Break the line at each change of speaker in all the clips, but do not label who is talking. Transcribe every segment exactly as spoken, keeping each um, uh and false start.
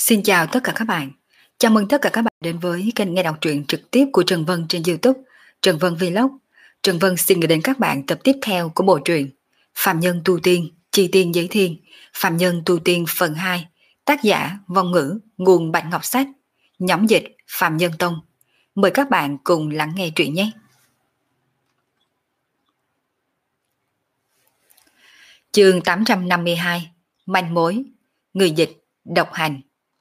Xin chào tất cả các bạn. Chào mừng tất cả các bạn đến với kênh nghe đọc truyện trực tiếp của Trần Vân trên YouTube, Trần Vân Vlog. Trần Vân xin gửi đến các bạn tập tiếp theo của bộ truyện Phạm Nhân Tu Tiên, Chi Tiên Giới Thiên, Phạm Nhân Tu Tiên phần hai, tác giả Vong Ngữ, nguồn Bạch Ngọc Sách, nhóm dịch Phạm Nhân Tông. Mời các bạn cùng lắng nghe truyện nhé. Chương tám trăm năm mươi hai, manh mối, người dịch, độc hành.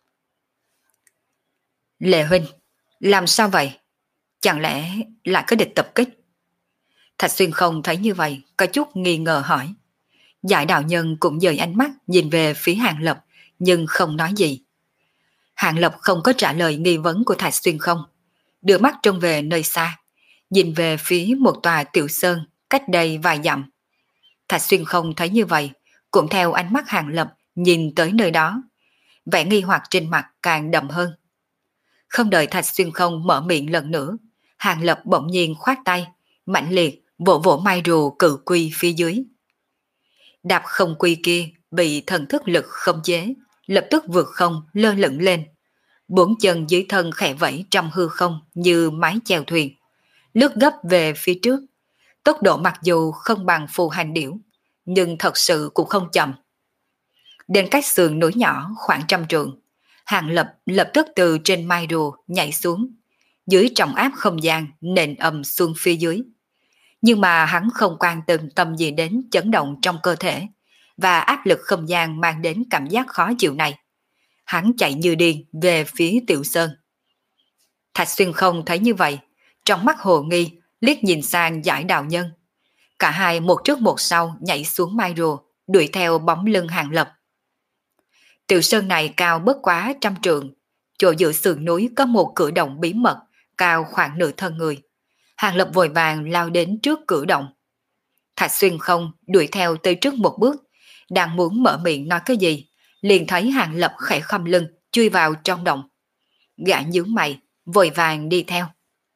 Lệ huynh, làm sao vậy? Chẳng lẽ lại có địch tập kích? Thạch Xuyên không thấy như vậy, có chút nghi ngờ hỏi. Giải đạo nhân cũng dời ánh mắt nhìn về phía Hàng Lập, nhưng không nói gì. Hàng Lập không có trả lời nghi vấn của Thạch Xuyên không, đưa mắt trông về nơi xa, nhìn về phía một tòa tiểu sơn cách đây vài dặm. Thạch Xuyên không thấy như vậy, cũng theo ánh mắt Hàng Lập nhìn tới nơi đó, vẻ nghi hoặc trên mặt càng đậm hơn. Không đợi Thạch Xuyên không mở miệng lần nữa, Hàng Lập bỗng nhiên khoát tay, mạnh liệt vỗ vỗ mai rùa cự quy phía dưới. Đạp không quy kia bị thần thức lực không chế, lập tức vượt không lơ lửng lên. Bốn chân dưới thân khẽ vẫy trong hư không như mái chèo thuyền, lướt gấp về phía trước. Tốc độ mặc dù không bằng phù hành điểu, nhưng thật sự cũng không chậm. Đến cách sườn núi nhỏ khoảng trăm trượng, Hàng Lập lập tức từ trên mai rùa nhảy xuống, dưới trọng áp không gian nền ầm xuống phía dưới. Nhưng mà hắn không quan tâm tâm gì đến chấn động trong cơ thể và áp lực không gian mang đến cảm giác khó chịu này. Hắn chạy như điên về phía Tiểu Sơn. Thạch Xuyên không thấy như vậy, trong mắt hồ nghi liếc nhìn sang Giải đạo nhân. Cả hai một trước một sau nhảy xuống mai rùa, đuổi theo bóng lưng Hàng Lập. Tiểu sơn này cao bất quá trăm trượng, chỗ giữa sườn núi có một cửa động bí mật, cao khoảng nửa thân người. Hàng Lập vội vàng lao đến trước cửa động. Thạch Xuyên không đuổi theo tới trước một bước, đang muốn mở miệng nói cái gì, liền thấy Hàng Lập khẽ khom lưng chui vào trong động. Gã nhướng mày, vội vàng đi theo.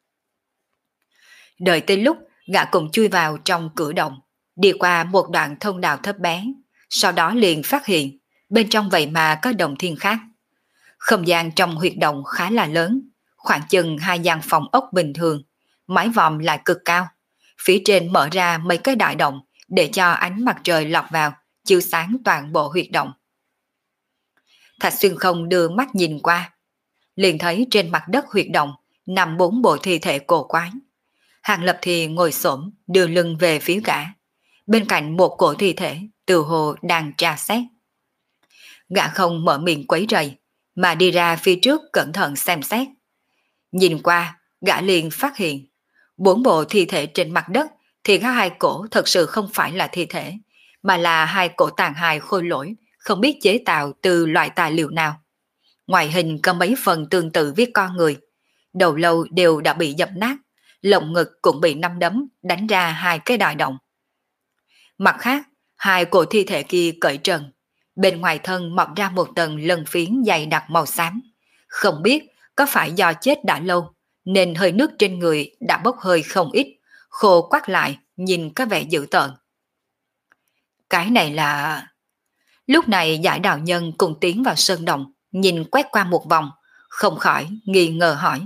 Đợi tới lúc gã cùng chui vào trong cửa động, đi qua một đoạn thông đạo thấp bé, sau đó liền phát hiện bên trong vậy mà có động thiên khác. Không gian trong huyệt động khá là lớn, khoảng chừng hai gian phòng ốc bình thường, mái vòm lại cực cao. Phía trên mở ra mấy cái đại động để cho ánh mặt trời lọt vào, chiếu sáng toàn bộ huyệt động. Thạch Xuyên không đưa mắt nhìn qua, liền thấy trên mặt đất huyệt động nằm bốn bộ thi thể cổ quái. Hàng Lập thì ngồi xổm đưa lưng về phía gã, bên cạnh một cổ thi thể từ hồ đang tra xét. Gã không mở miệng quấy rầy, mà đi ra phía trước cẩn thận xem xét. Nhìn qua, gã liền phát hiện, bốn bộ thi thể trên mặt đất thì có hai cổ thật sự không phải là thi thể, mà là hai cổ tàn hài khôi lỗi, không biết chế tạo từ loại tài liệu nào. Ngoại hình có mấy phần tương tự với con người, đầu lâu đều đã bị dập nát, lồng ngực cũng bị năm đấm đánh ra hai cái đại động. Mặt khác, hai cổ thi thể kia cởi trần, bên ngoài thân mọc ra một tầng lân phiến dày đặc màu xám. Không biết có phải do chết đã lâu, nên hơi nước trên người đã bốc hơi không ít, khô quắt lại, nhìn có vẻ dữ tợn. Cái này là... Lúc này Giải đạo nhân cùng tiến vào sơn động, nhìn quét qua một vòng, không khỏi nghi ngờ hỏi.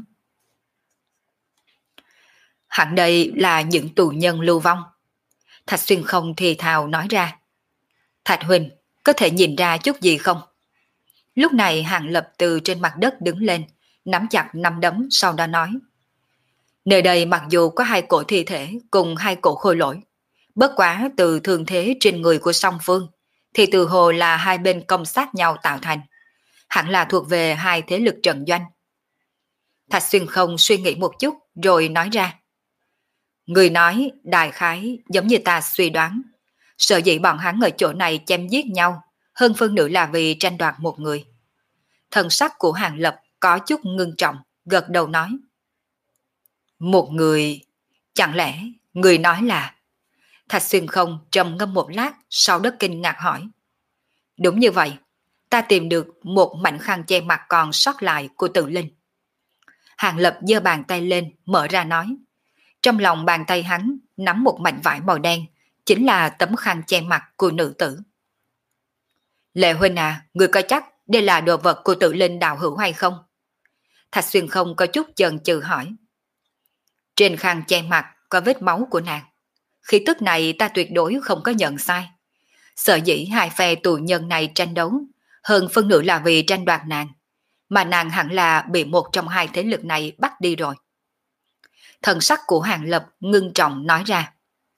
Hẳn đây là những tù nhân lưu vong. Thạch Xuyên không thì thào nói ra. Thạch huynh, có thể nhìn ra chút gì không? Lúc này Hàng Lập từ trên mặt đất đứng lên, nắm chặt nắm đấm, sau đó nói. Nơi đây mặc dù có hai cổ thi thể cùng hai cổ khôi lỗi, bất quá từ thương thế trên người của song phương, thì từ hồ là hai bên công sát nhau tạo thành, hẳn là thuộc về hai thế lực trận doanh. Thạch Xuyên không suy nghĩ một chút rồi nói ra. Người nói đại khái giống như ta suy đoán, sợ dĩ bọn hắn ở chỗ này chém giết nhau, hơn phân nửa là vì tranh đoạt một người. Thần sắc của Hàng Lập có chút ngưng trọng, gật đầu nói. Một người, chẳng lẽ người nói là... Thạch Xuyên không trầm ngâm một lát, sau đó kinh ngạc hỏi. Đúng như vậy, ta tìm được một mảnh khăn che mặt còn sót lại của Tự Linh. Hàng Lập giơ bàn tay lên, mở ra nói. Trong lòng bàn tay hắn nắm một mảnh vải màu đen, chính là tấm khăn che mặt của nữ tử. Lệ huynh à, người coi chắc đây là đồ vật của Tự Linh đạo hữu hay không? Thạch Xuyên không có chút chần chừ hỏi. Trên khăn che mặt có vết máu của nàng. Khí tức này ta tuyệt đối không có nhận sai. Sợ dĩ hai phe tù nhân này tranh đấu, hơn phân nửa là vì tranh đoạt nàng, mà nàng hẳn là bị một trong hai thế lực này bắt đi rồi. Thần sắc của Hàng Lập ngưng trọng nói ra.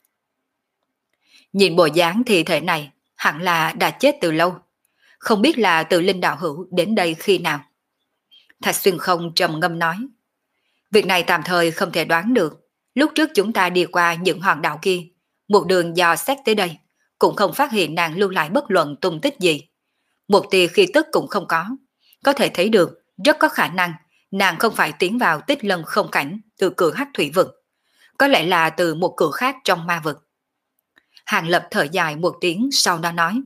Nhìn bộ dáng thi thể này, hẳn là đã chết từ lâu. Không biết là Tự Linh đạo hữu đến đây khi nào. Thạch Xuyên không trầm ngâm nói. Việc này tạm thời không thể đoán được. Lúc trước chúng ta đi qua những hòn đảo kia, một đường dò xét tới đây, cũng không phát hiện nàng lưu lại bất luận tung tích gì. Một tia khí tức cũng không có. Có thể thấy được, rất có khả năng nàng không phải tiến vào Tích Lân không cảnh từ cửa Hắc Thủy vực. Có lẽ là từ một cửa khác trong ma vực. Hàng Lập thở dài một tiếng sau đó nói.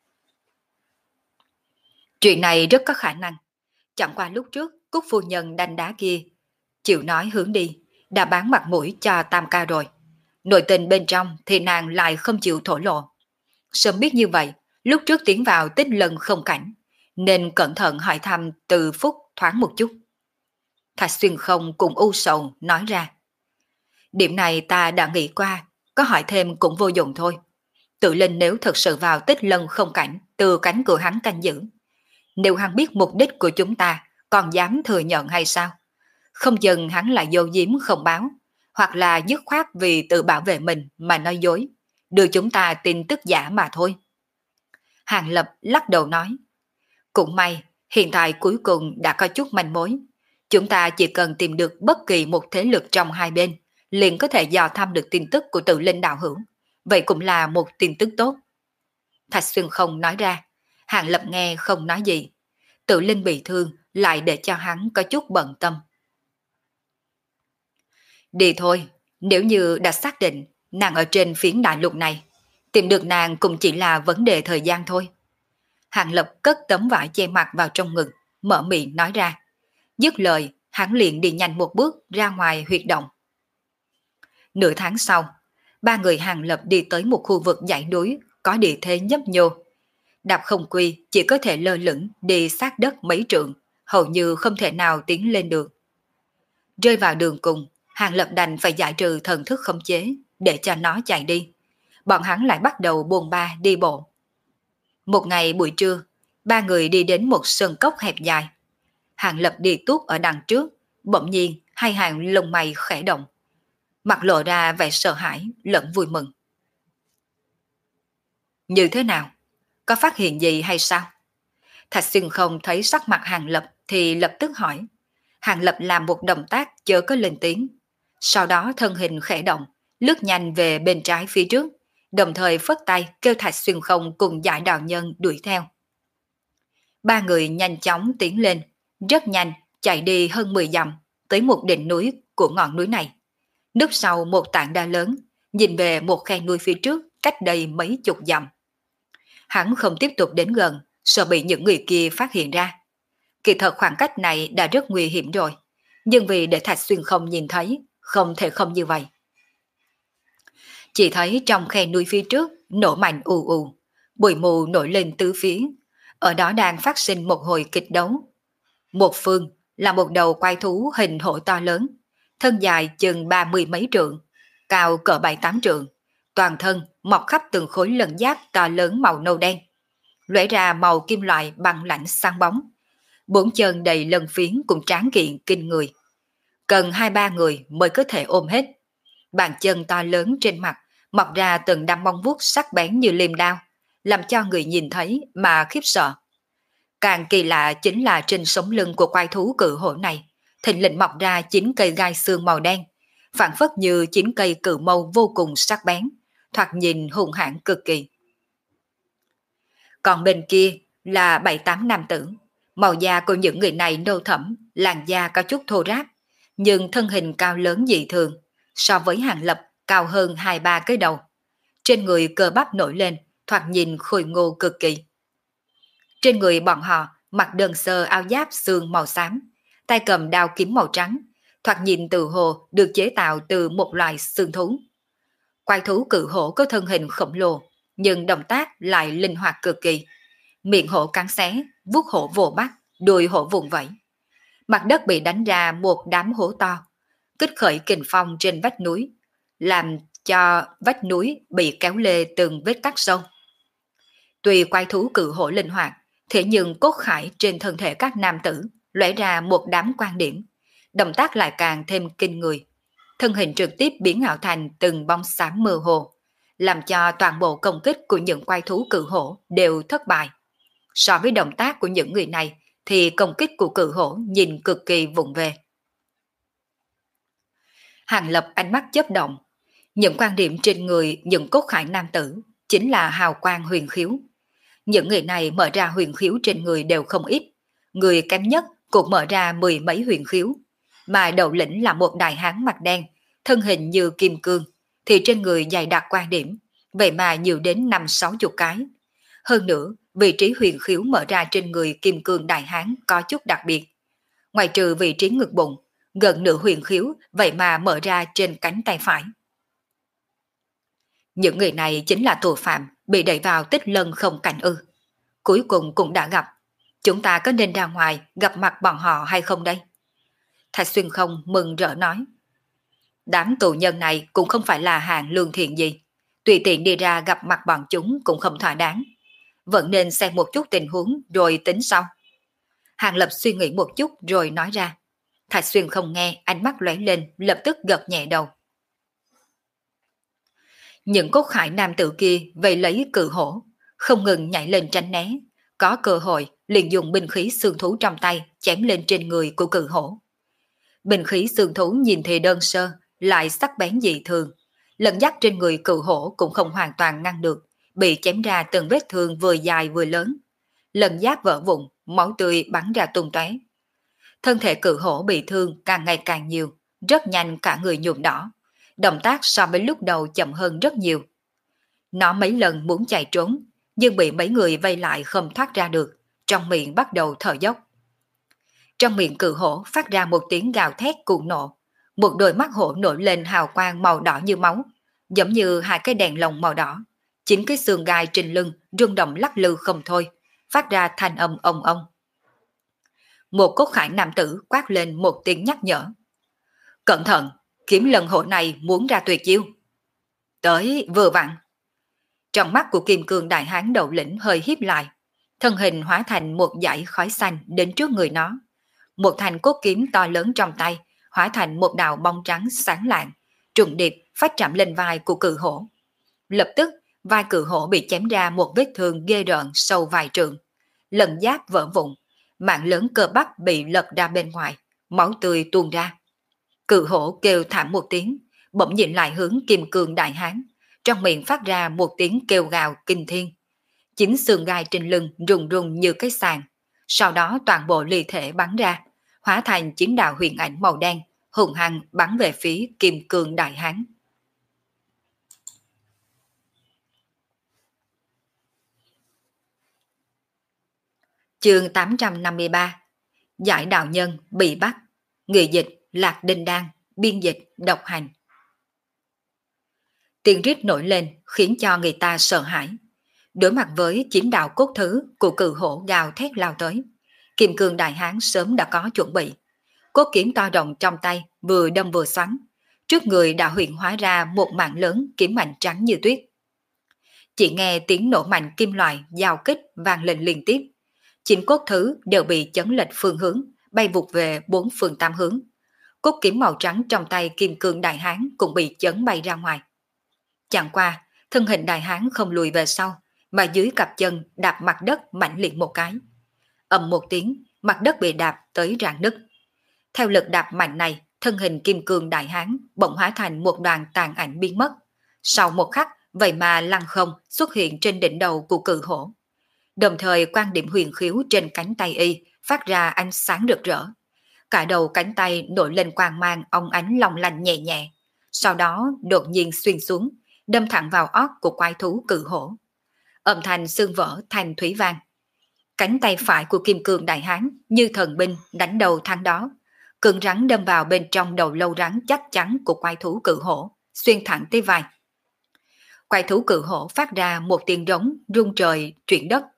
Chuyện này rất có khả năng. Chẳng qua lúc trước, Cúc phu nhân đanh đá kia, chịu nói hướng đi, đã bán mặt mũi cho Tam ca rồi. Nội tình bên trong thì nàng lại không chịu thổ lộ. Sớm biết như vậy, lúc trước tiến vào Tích Lân không cảnh, nên cẩn thận hỏi thăm từ phúc thoáng một chút. Thạch Xuyên không cùng u sầu nói ra. Điểm này ta đã nghĩ qua, có hỏi thêm cũng vô dụng thôi. Tự Linh nếu thật sự vào Tích Lân không cảnh từ cánh cửa hắn canh giữ, nếu hắn biết mục đích của chúng ta, còn dám thừa nhận hay sao? Không chừng hắn là dâu diếm không báo, hoặc là dứt khoát vì tự bảo vệ mình mà nói dối, đưa chúng ta tin tức giả mà thôi. Hàng Lập lắc đầu nói. Cũng may, hiện tại cuối cùng đã có chút manh mối. Chúng ta chỉ cần tìm được bất kỳ một thế lực trong hai bên, liền có thể dò thăm được tin tức của Tự Linh đạo hữu. Vậy cũng là một tin tức tốt. Thạch Xuyên không nói ra. Hàng Lập nghe không nói gì. Tự Linh bị thương lại để cho hắn có chút bận tâm. Đi thôi, nếu như đã xác định nàng ở trên phiến đại lục này, tìm được nàng cũng chỉ là vấn đề thời gian thôi. Hàng Lập cất tấm vải che mặt vào trong ngực, mở miệng nói ra. Dứt lời, hắn liền đi nhanh một bước ra ngoài huyệt động. Nửa tháng sau, ba người Hàng Lập đi tới một khu vực dãy núi có địa thế nhấp nhô. Đạp không quy chỉ có thể lơ lửng đi sát đất mấy trượng, hầu như không thể nào tiến lên được. Rơi vào đường cùng, Hàng Lập đành phải giải trừ thần thức khống chế để cho nó chạy đi. Bọn hắn lại bắt đầu buồn ba đi bộ. Một ngày buổi trưa, ba người đi đến một sơn cốc hẹp dài. Hàng Lập đi tuốt ở đằng trước, bỗng nhiên hai hàng lông mày khẽ động. Mặt lộ ra vẻ sợ hãi lẫn vui mừng. Như thế nào? Có phát hiện gì hay sao? Thạch Xuyên không thấy sắc mặt Hàng Lập thì lập tức hỏi. Hàng Lập làm một động tác chớ có lên tiếng. Sau đó thân hình khẽ động, lướt nhanh về bên trái phía trước, đồng thời phất tay kêu Thạch Xuyên không cùng Giải Đạo Nhân đuổi theo. Ba người nhanh chóng tiến lên, rất nhanh chạy đi hơn mười dặm tới một đỉnh núi của ngọn núi này. Núp sau một tảng đá lớn, nhìn về một khe núi phía trước cách đây mấy chục dặm. Hắn không tiếp tục đến gần, sợ bị những người kia phát hiện ra. Kỳ thật khoảng cách này đã rất nguy hiểm rồi, nhưng vì để Thạch Xuyên không nhìn thấy, không thể không như vậy. Chỉ thấy trong khe núi phía trước nổ mạnh ù ù, bụi mù nổi lên tứ phía, ở đó đang phát sinh một hồi kịch đấu. Một phương là một đầu quái thú hình hổ to lớn, thân dài chừng ba mươi mấy trượng, cao cỡ bảy tám trượng, toàn thân mọc khắp từng khối lân giáp to lớn màu nâu đen, lóe ra màu kim loại bằng lạnh sáng bóng. Bốn chân đầy lân phiến cùng tráng kiện kinh người. Cần hai ba người mới có thể ôm hết. Bàn chân to lớn trên mặt mọc ra từng đám móng vuốt sắc bén như liềm đao, làm cho người nhìn thấy mà khiếp sợ. Càng kỳ lạ chính là trên sống lưng của quái thú cự hổ này, thình lình mọc ra chín cây gai xương màu đen, phản phất như chín cây cự mâu vô cùng sắc bén, thoạt nhìn hung hãn cực kỳ. Còn bên kia là bảy tám nam tử, màu da của những người này nâu thẫm, làn da có chút thô ráp, nhưng thân hình cao lớn dị thường, so với Hàng Lập cao hơn hai ba cái đầu. Trên người cơ bắp nổi lên, thoạt nhìn khôi ngô cực kỳ. Trên người bọn họ mặc đơn sơ áo giáp xương màu xám, tay cầm đao kiếm màu trắng, thoạt nhìn từ hồ được chế tạo từ một loài xương thú. Quái thú cự hổ có thân hình khổng lồ, nhưng động tác lại linh hoạt cực kỳ. Miệng hổ cắn xé, vuốt hổ vồ bắt, đuôi hổ vùng vẫy. Mặt đất bị đánh ra một đám hố to, kích khởi kình phong trên vách núi, làm cho vách núi bị kéo lê từng vết cắt sâu. Tuy quái thú cự hổ linh hoạt, thế nhưng cốt khải trên thân thể các nam tử lóe ra một đám quan điểm, động tác lại càng thêm kinh người. Thân hình trực tiếp biến ảo thành từng bóng xám mơ hồ, làm cho toàn bộ công kích của những quái thú cự hổ đều thất bại. So với động tác của những người này thì công kích của cự hổ nhìn cực kỳ vụng về. Hàng Lập ánh mắt chớp động, những quan điểm trên người những cốt khải nam tử chính là hào quang huyền khiếu. Những người này mở ra huyền khiếu trên người đều không ít, người kém nhất cũng mở ra mười mấy huyền khiếu, mà đầu lĩnh là một đại hán mặt đen, thân hình như kim cương, thì trên người dày đặc quan điểm, vậy mà nhiều đến năm sáu chục cái. Hơn nữa, vị trí huyền khiếu mở ra trên người kim cương đại hán có chút đặc biệt. Ngoài trừ vị trí ngực bụng, gần nửa huyền khiếu vậy mà mở ra trên cánh tay phải. Những người này chính là tội phạm bị đẩy vào tích lân không cảnh ư. Cuối cùng cũng đã gặp. Chúng ta có nên ra ngoài gặp mặt bọn họ hay không đây? Thạch Xuyên Không mừng rỡ nói. Đám tù nhân này cũng không phải là hạng lương thiện gì. Tùy tiện đi ra gặp mặt bọn chúng cũng không thỏa đáng. Vẫn nên xem một chút tình huống rồi tính sau. Hàng Lập suy nghĩ một chút rồi nói ra. Thạch Xuyên Không nghe, ánh mắt lóe lên, lập tức gật nhẹ đầu. Những cốt khải nam tử kia vây lấy cự hổ, không ngừng nhảy lên tránh né, có cơ hội liền dùng binh khí xương thú trong tay chém lên trên người của cự hổ. Binh khí xương thú nhìn thì đơn sơ, lại sắc bén dị thường, lần dắt trên người cự hổ cũng không hoàn toàn ngăn được, bị chém ra từng vết thương vừa dài vừa lớn. Lần giáp vỡ vụn, máu tươi bắn ra tung tóe. Thân thể cự hổ bị thương càng ngày càng nhiều, rất nhanh cả người nhuộm đỏ. Động tác so với lúc đầu chậm hơn rất nhiều. Nó mấy lần muốn chạy trốn, nhưng bị mấy người vây lại không thoát ra được, trong miệng bắt đầu thở dốc. Trong miệng cự hổ phát ra một tiếng gào thét cuồng nộ, một đôi mắt hổ nổi lên hào quang màu đỏ như máu, giống như hai cái đèn lồng màu đỏ. Chính cái xương gai trên lưng rung động lắc lư không thôi, phát ra thanh âm ông ông. Một cốt khải nam tử quát lên một tiếng nhắc nhở. Cẩn thận, kiếm lần hổ này muốn ra tuyệt chiêu. Tới vừa vặn. Trong mắt của kim cương đại hán đầu lĩnh hơi híp lại, thân hình hóa thành một dải khói xanh đến trước người nó. Một thanh cốt kiếm to lớn trong tay hóa thành một đạo bóng trắng sáng lạng, trùng điệp phát chạm lên vai của cự hổ. Lập tức vai cự hổ bị chém ra một vết thương ghê rợn sâu vài trượng, lần giáp vỡ vụn, mạng lớn cơ bắp bị lật ra bên ngoài, máu tươi tuôn ra. Cự hổ kêu thảm một tiếng, bỗng nhìn lại hướng kim cương đại hán, trong miệng phát ra một tiếng kêu gào kinh thiên. Chính xương gai trên lưng rung rung như cái sàn, sau đó toàn bộ ly thể bắn ra, hóa thành chín đạo huyền ảnh màu đen, hùng hăng bắn về phía kim cương đại hán. Chương tám trăm năm mươi ba. Giải đạo nhân bị bắt. Người dịch Lạc Đinh Đan, biên dịch Độc Hành. Tiếng rít nổi lên khiến cho người ta sợ hãi. Đối mặt với chín đạo cốt thứ của cự hổ gào thét lao tới, kim cương đại hán sớm đã có chuẩn bị. Cốt kiếm to rộng trong tay vừa đâm vừa xoắn, trước người đã huyện hóa ra một mảng lớn kiếm mảnh trắng như tuyết. Chỉ nghe tiếng nổ mạnh kim loại giao kích vang lên liên tiếp. Chín cốt thứ đều bị chấn lệch phương hướng, bay vụt về bốn phương tám hướng. Cốt kiếm màu trắng trong tay kim cương đại hán cũng bị chấn bay ra ngoài. Chẳng qua, thân hình đại hán không lùi về sau, mà dưới cặp chân đạp mặt đất mạnh liệt một cái. Ầm một tiếng, mặt đất bị đạp tới rạn nứt. Theo lực đạp mạnh này, thân hình kim cương đại hán bỗng hóa thành một đoàn tàn ảnh biến mất. Sau một khắc, vậy mà lăng không xuất hiện trên đỉnh đầu của cự hổ. Đồng thời quan điểm huyền khiếu trên cánh tay y phát ra ánh sáng rực rỡ. Cả đầu cánh tay nổi lên quang mang óng ánh long lanh nhẹ nhẹ. Sau đó đột nhiên xuyên xuống, đâm thẳng vào óc của quái thú cự hổ. Âm thanh xương vỡ thành thủy vang. Cánh tay phải của kim cương đại hán như thần binh đánh đầu thang đó, cứng rắn đâm vào bên trong đầu lâu rắn chắc chắn của quái thú cự hổ, xuyên thẳng tới vai. Quái thú cự hổ phát ra một tiếng rống rung trời chuyển đất.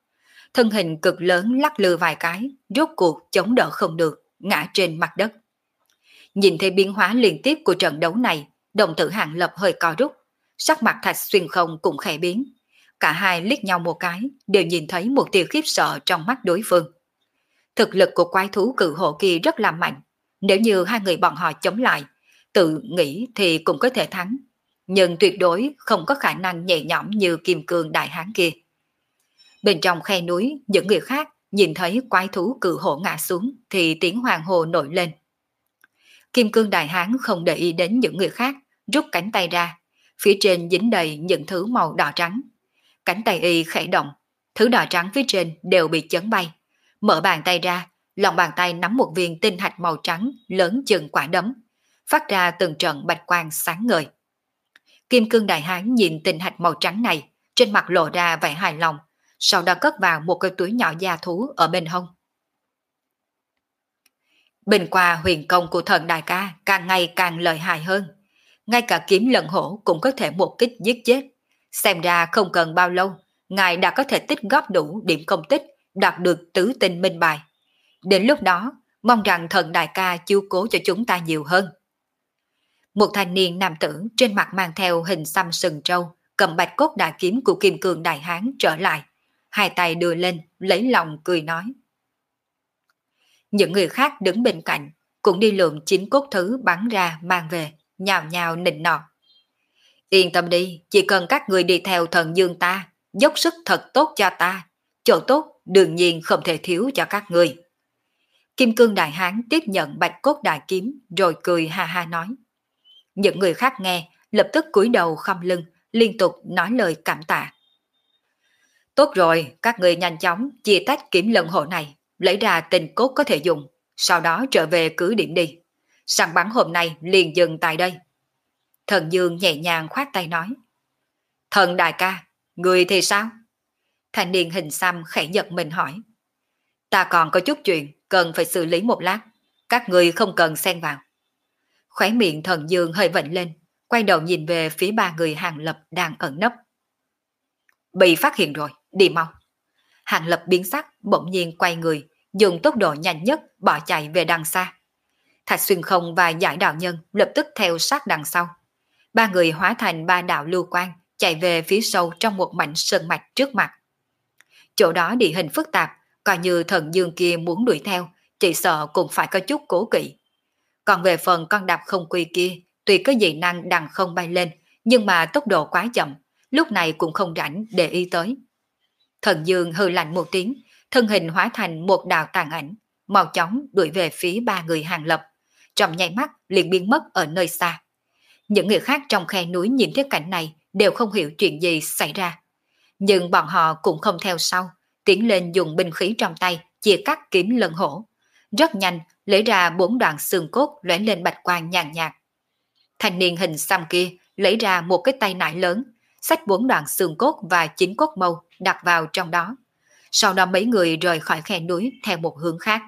thân hình cực lớn lắc lư vài cái, rốt cuộc chống đỡ không được, ngã trên mặt đất. Nhìn thấy biến hóa liên tiếp của trận đấu này, đồng tử Hàng Lập hơi co rút, sắc mặt Thạch Xuyên Không cũng khẽ biến. Cả hai liếc nhau một cái, đều nhìn thấy một tia khiếp sợ trong mắt đối phương. Thực lực của quái thú cự hộ kia rất là mạnh, nếu như hai người bọn họ chống lại, tự nghĩ thì cũng có thể thắng, nhưng tuyệt đối không có khả năng nhẹ nhõm như kim cương đại hán kia. Bên trong khe núi, những người khác nhìn thấy quái thú cự hộ ngã xuống thì tiếng hoàng hồ nổi lên. Kim cương đại hán không để ý đến những người khác, rút cánh tay ra, phía trên dính đầy những thứ màu đỏ trắng. Cánh tay y khẽ động, thứ đỏ trắng phía trên đều bị chấn bay. Mở bàn tay ra, lòng bàn tay nắm một viên tinh hạch màu trắng lớn chừng quả đấm, phát ra từng trận bạch quang sáng ngời. Kim cương đại hán nhìn tinh hạch màu trắng này, trên mặt lộ ra vẻ hài lòng, sau đó cất vào một cái túi nhỏ da thú ở bên hông. Bình qua huyền công của thần đại ca càng ngày càng lợi hại hơn, ngay cả kiếm lận hổ cũng có thể một kích giết chết. Xem ra không cần bao lâu, ngài đã có thể tích góp đủ điểm công tích, đạt được tứ tinh minh bài. Đến lúc đó, mong rằng thần đại ca chiếu cố cho chúng ta nhiều hơn. Một thanh niên nam tử trên mặt mang theo hình xăm sừng trâu, cầm bạch cốt đại kiếm của kim cương đại hán trở lại, hai tay đưa lên, lấy lòng cười nói. Những người khác đứng bên cạnh, cũng đi lượm chín cốt thứ bắn ra mang về, nhào nhào nịnh nọt. Yên tâm đi, chỉ cần các người đi theo thần dương ta, dốc sức thật tốt cho ta, chỗ tốt đương nhiên không thể thiếu cho các người. Kim cương đại hán tiếp nhận bạch cốt đại kiếm rồi cười ha ha nói. Những người khác nghe, lập tức cúi đầu khom lưng, liên tục nói lời cảm tạ. Tốt rồi, các người nhanh chóng chia tách kiếm lân hộ này, lấy ra tình cốt có thể dùng, sau đó trở về cứ điểm đi. Săn bắn hôm nay liền dừng tại đây. Thần Dương nhẹ nhàng khoát tay nói. Thần đại ca, người thì sao? Thanh niên hình xăm khẽ giật mình hỏi. Ta còn có chút chuyện, cần phải xử lý một lát, các người không cần xen vào. Khóe miệng thần Dương hơi vệnh lên, quay đầu nhìn về phía ba người Hàng Lập đang ẩn nấp. Bị phát hiện rồi, đi mau. Hàng Lập biến sắc, bỗng nhiên quay người, dùng tốc độ nhanh nhất bỏ chạy về đằng xa. Thạch Xuyên Không và Giải Đạo Nhân lập tức theo sát đằng sau. Ba người hóa thành ba đạo lưu quang, chạy về phía sâu trong một mảnh sơn mạch trước mặt. Chỗ đó địa hình phức tạp, coi như thần Dương kia muốn đuổi theo, chỉ sợ cũng phải có chút cố kỵ. Còn về phần con đạp không quy kia, tuy có dị năng đằng không bay lên, nhưng mà tốc độ quá chậm, lúc này cũng không rảnh để ý tới. Thần Dương hừ lạnh một tiếng, thân hình hóa thành một đạo tàn ảnh, mau chóng đuổi về phía ba người Hàng Lập, trong nháy mắt liền biến mất ở nơi xa. Những người khác trong khe núi nhìn thấy cảnh này đều không hiểu chuyện gì xảy ra, nhưng bọn họ cũng không theo sau, tiến lên dùng binh khí trong tay chia cắt kiếm lân hổ, rất nhanh lấy ra bốn đoạn xương cốt lóe lên bạch quang nhàn nhạt. Thanh niên hình xăm kia lấy ra một cái tay nải lớn, xách bốn đoạn xương cốt và chín cốt mâu đặt vào trong đó. Sau đó mấy người rời khỏi khe núi theo một hướng khác.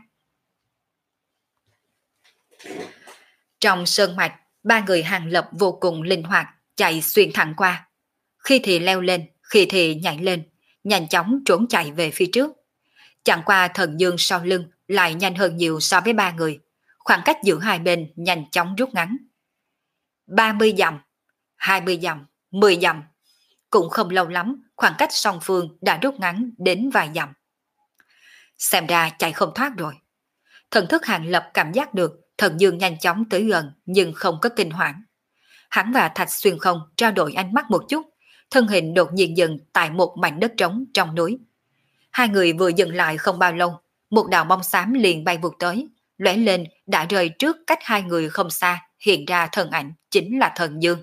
Trong sơn mạch, ba người Hàng Lập vô cùng linh hoạt, chạy xuyên thẳng qua. Khi thì leo lên, khi thì nhảy lên, nhanh chóng trốn chạy về phía trước. Chẳng qua thần Dương sau lưng lại nhanh hơn nhiều so với ba người. Khoảng cách giữa hai bên nhanh chóng rút ngắn. ba mươi dặm, hai mươi dặm, mười dặm. Cũng không lâu lắm, khoảng cách song phương đã rút ngắn đến vài dặm. Xem ra chạy không thoát rồi. Thần thức Hàng Lập cảm giác được thần Dương nhanh chóng tới gần nhưng không có kinh hoảng. Hắn và Thạch Xuyên Không trao đổi ánh mắt một chút, thân hình đột nhiên dừng tại một mảnh đất trống trong núi. Hai người vừa dừng lại không bao lâu, một đạo bóng xám liền bay vụt tới, lóe lên đã rời trước cách hai người không xa, hiện ra thân ảnh chính là thần Dương.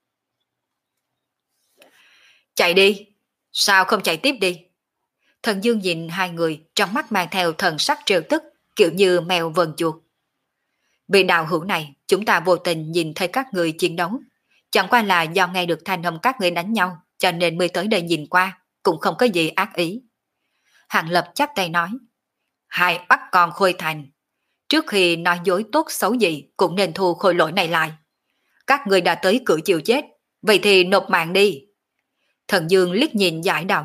Chạy đi, sao không chạy tiếp đi? Thần Dương nhìn hai người, trong mắt mang theo thần sắc trêu tức, kiểu như mèo vờn chuột. Vì đạo hữu này, chúng ta vô tình nhìn thấy các người chiến đấu. Chẳng qua là do nghe được thanh âm các người đánh nhau, cho nên mới tới đây nhìn qua, cũng không có gì ác ý. Hàng Lập chắp tay nói, hai bắt con khôi thành. Trước khi nói dối tốt xấu gì, cũng nên thu khôi lỗi này lại. Các người đã tới cửa chịu chết, vậy thì nộp mạng đi. Thần Dương liếc nhìn Giải Đạo Nhân,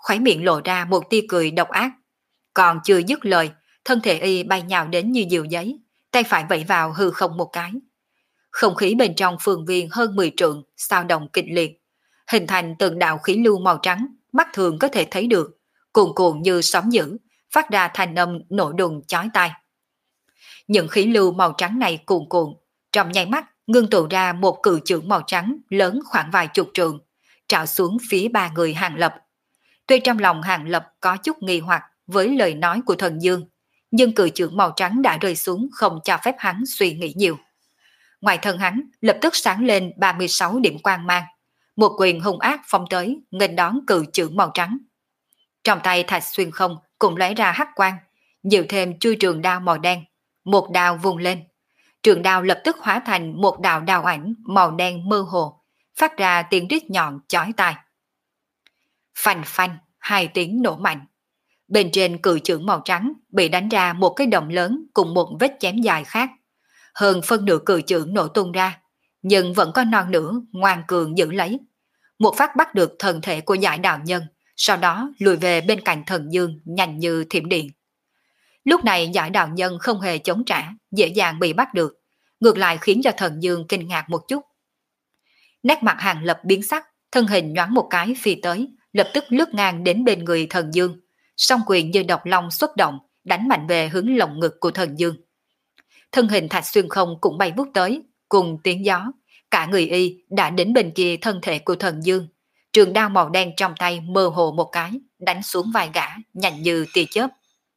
khóe miệng lộ ra một tia cười độc ác. Còn chưa dứt lời, thân thể y bay nhào đến như diều giấy, tay phải vẫy vào hư không một cái. Không khí bên trong phương viên hơn mười trượng, sao động kịch liệt, hình thành từng đạo khí lưu màu trắng, mắt thường có thể thấy được, cuồn cuộn như sóng dữ, phát ra thanh âm nổ đùng chói tai. Những khí lưu màu trắng này cuồn cuộn, trong nháy mắt ngưng tụ ra một cự chưởng màu trắng lớn khoảng vài chục trượng, trào xuống phía ba người Hàng Lập. Tuy trong lòng Hàng Lập có chút nghi hoặc với lời nói của thần dương, nhưng cự chưởng màu trắng đã rơi xuống không cho phép hắn suy nghĩ nhiều. Ngoài thân hắn lập tức sáng lên ba mươi sáu điểm quang mang, một quyền hung ác phong tới nghênh đón cự chưởng màu trắng. Trong tay Thạch Xuyên Không cũng lấy ra hắc quang, nhiều thêm chui trường đao màu đen, một đao vung lên, trường đao lập tức hóa thành một đạo đao ảnh màu đen mơ hồ, phát ra tiếng rít nhọn chói tai. Phanh phanh, hai tiếng nổ mạnh. Bên trên cự chưởng màu trắng bị đánh ra một cái động lớn cùng một vết chém dài khác. Hơn phân nửa cự chưởng nổ tung ra, nhưng vẫn có non nửa ngoan cường giữ lấy. Một phát bắt được thân thể của Giải Đạo Nhân, sau đó lùi về bên cạnh thần dương nhanh như thiểm điện. Lúc này Giải Đạo Nhân không hề chống trả, dễ dàng bị bắt được, ngược lại khiến cho thần dương kinh ngạc một chút. Nét mặt Hàng Lập biến sắc, thân hình nhoáng một cái phi tới, lập tức lướt ngang đến bên người thần dương, song quyền như độc long xuất động, đánh mạnh về hướng lồng ngực của thần dương. Thân hình Thạch Xuyên Không cũng bay vút tới, cùng tiếng gió, cả người y đã đến bên kia thân thể của thần dương. Trường đao màu đen trong tay mơ hồ một cái, đánh xuống vai gã, nhanh như tia chớp.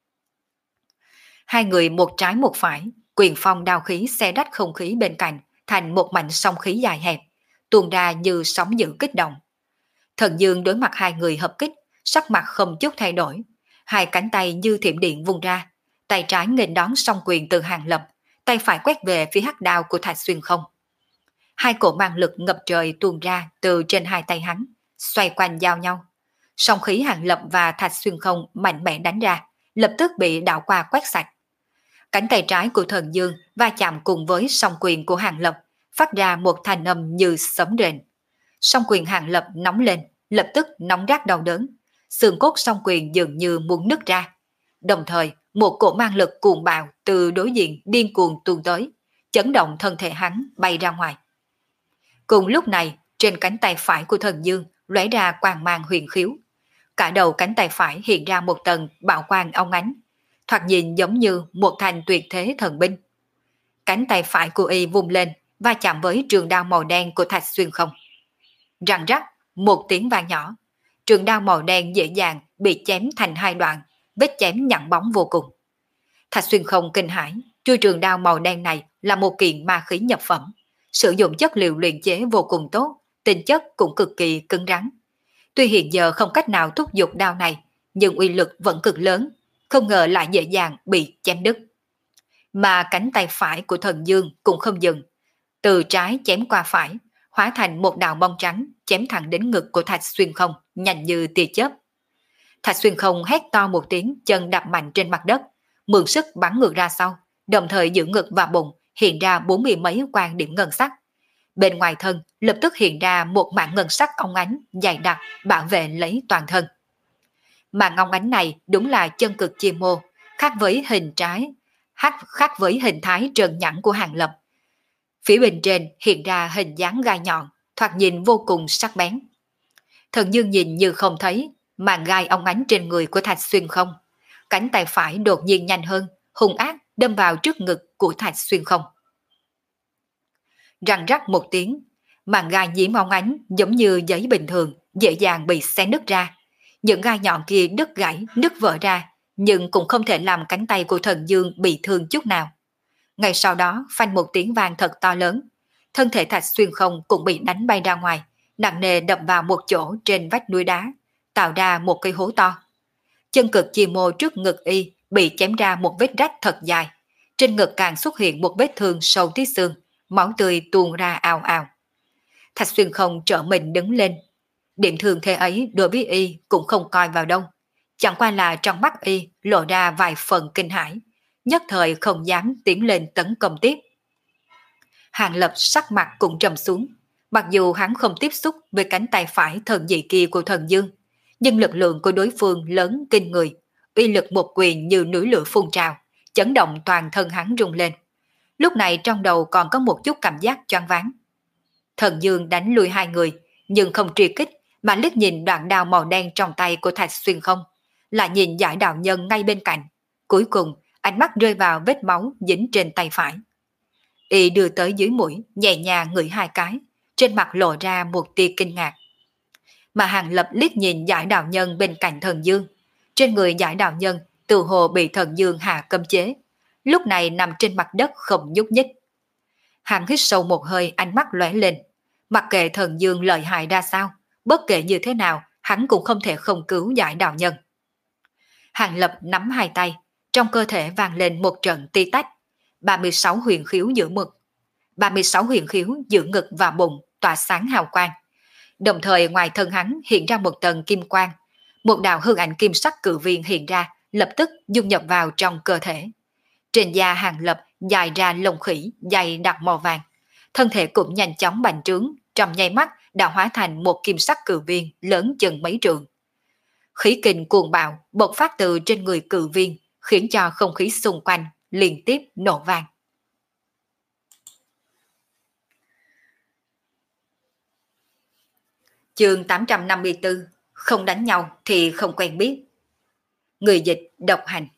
Hai người một trái một phải, quyền phong đao khí xé rách không khí bên cạnh, thành một mảnh sóng khí dài hẹp, tuôn ra như sóng dữ kích động. Thần dương đối mặt hai người hợp kích, sắc mặt không chút thay đổi, hai cánh tay như thiểm điện vung ra, tay trái nghênh đón song quyền từ Hàng Lập, tay phải quét về phía hắc đao của Thạch Xuyên Không. Hai cổ mang lực ngập trời tuôn ra từ trên hai tay hắn, xoay quanh giao nhau. Song khí Hàng Lập và Thạch Xuyên Không mạnh mẽ đánh ra, lập tức bị đạo qua quét sạch. Cánh tay trái của thần dương va chạm cùng với song quyền của Hàng Lập, phát ra một thanh âm như sấm rền. Song quyền Hàng Lập nóng lên, lập tức nóng rát đau đớn, xương cốt song quyền dường như muốn nứt ra. Đồng thời, một cổ mang lực cuồng bạo từ đối diện điên cuồng tuôn tới, chấn động thân thể hắn bay ra ngoài. Cùng lúc này, trên cánh tay phải của thần dương lóe ra quang mang huyền khiếu. Cả đầu cánh tay phải hiện ra một tầng bảo quang óng ánh, thoạt nhìn giống như một thanh tuyệt thế thần binh. Cánh tay phải của y vung lên, va chạm với trường đao màu đen của Thạch Xuyên Không. Răng rắc, một tiếng vang nhỏ, trường đao màu đen dễ dàng bị chém thành hai đoạn, vết chém nhẵn bóng vô cùng. Thạch Xuyên Không kinh hãi, chuôi trường đao màu đen này là một kiện ma khí nhập phẩm, sử dụng chất liệu luyện chế vô cùng tốt, tính chất cũng cực kỳ cứng rắn. Tuy hiện giờ không cách nào thúc giục đao này, nhưng uy lực vẫn cực lớn, không ngờ lại dễ dàng bị chém đứt. Mà cánh tay phải của thần dương cũng không dừng, từ trái chém qua phải, hóa thành một đạo bông trắng chém thẳng đến ngực của Thạch Xuyên Không, nhanh như tia chớp. Thạch Xuyên Không hét to một tiếng, chân đạp mạnh trên mặt đất, mượn sức bắn ngược ra sau, đồng thời giữa ngực và bụng hiện ra bốn mươi mấy quang điểm ngân sắc. Bên ngoài thân lập tức hiện ra một mảng ngân sắc óng ánh dày đặc bảo vệ lấy toàn thân. Mảng óng ánh này đúng là chân cực chi mô, khác với hình trái, khác với hình thái trơn nhẵn của Hàng Lập. Phía bên trên hiện ra hình dáng gai nhọn, thoạt nhìn vô cùng sắc bén. Thần Dương nhìn như không thấy, màn gai óng ánh trên người của Thạch Xuyên Không. Cánh tay phải đột nhiên nhanh hơn, hung ác đâm vào trước ngực của Thạch Xuyên Không. Răng rắc một tiếng, màn gai nhiễm óng ánh giống như giấy bình thường, dễ dàng bị xé nứt ra. Những gai nhọn kia đứt gãy, nứt vỡ ra, nhưng cũng không thể làm cánh tay của Thần Dương bị thương chút nào. Ngay sau đó, phanh một tiếng vang thật to lớn, thân thể Thạch Xuyên Không cũng bị đánh bay ra ngoài, nặng nề đập vào một chỗ trên vách núi đá, tạo ra một cái hố to. Chân cực chi mô trước ngực y bị chém ra một vết rách thật dài, trên ngực càng xuất hiện một vết thương sâu tí xương, máu tươi tuôn ra ào ào. Thạch Xuyên Không trở mình đứng lên. Điểm thương thế ấy đối với y cũng không coi vào đâu, chẳng qua là trong mắt y lộ ra vài phần kinh hãi, nhất thời không dám tiến lên tấn công tiếp. Hàng Lập sắc mặt cũng trầm xuống, mặc dù hắn không tiếp xúc với cánh tay phải thần dị kia của thần Dương, nhưng lực lượng của đối phương lớn kinh người, uy lực một quyền như núi lửa phun trào, chấn động toàn thân hắn rung lên. Lúc này trong đầu còn có một chút cảm giác choáng váng. Thần Dương đánh lui hai người, nhưng không truy kích, mà liếc nhìn đoạn đao màu đen trong tay của Thạch Xuyên Không, lại nhìn Giải Đạo Nhân ngay bên cạnh. Cuối cùng, ánh mắt rơi vào vết máu dính trên tay phải. Y đưa tới dưới mũi, nhẹ nhàng ngửi hai cái, trên mặt lộ ra một tia kinh ngạc. Mà Hàng Lập liếc nhìn Giải Đạo Nhân bên cạnh Thần Dương. Trên người Giải Đạo Nhân tự hồ bị Thần Dương hạ cấm chế, lúc này nằm trên mặt đất không nhúc nhích. Hắn hít sâu một hơi, ánh mắt lóe lên. Mặc kệ Thần Dương lợi hại ra sao, bất kể như thế nào, hắn cũng không thể không cứu Giải Đạo Nhân. Hàng Lập nắm hai tay, trong cơ thể vang lên một trận ti tách. ba mươi sáu huyền khiếu giữa mực. ba mươi sáu huyền khiếu giữa ngực và bụng tỏa sáng hào quang. Đồng thời ngoài thân hắn hiện ra một tầng kim quang. Một đạo hư ảnh kim sắc cự viên hiện ra, lập tức dung nhập vào trong cơ thể. Trên da Hàng Lập dài ra lông khỉ dày đặc màu vàng. Thân thể cũng nhanh chóng bành trướng, trong nháy mắt đã hóa thành một kim sắc cự viên lớn chừng mấy trượng. Khí kình cuồng bạo bộc phát từ trên người cự viên, khiến cho không khí xung quanh liên tiếp nổ vang. Chương tám trăm năm mươi tư, không đánh nhau thì không quen biết. Người dịch độc hành.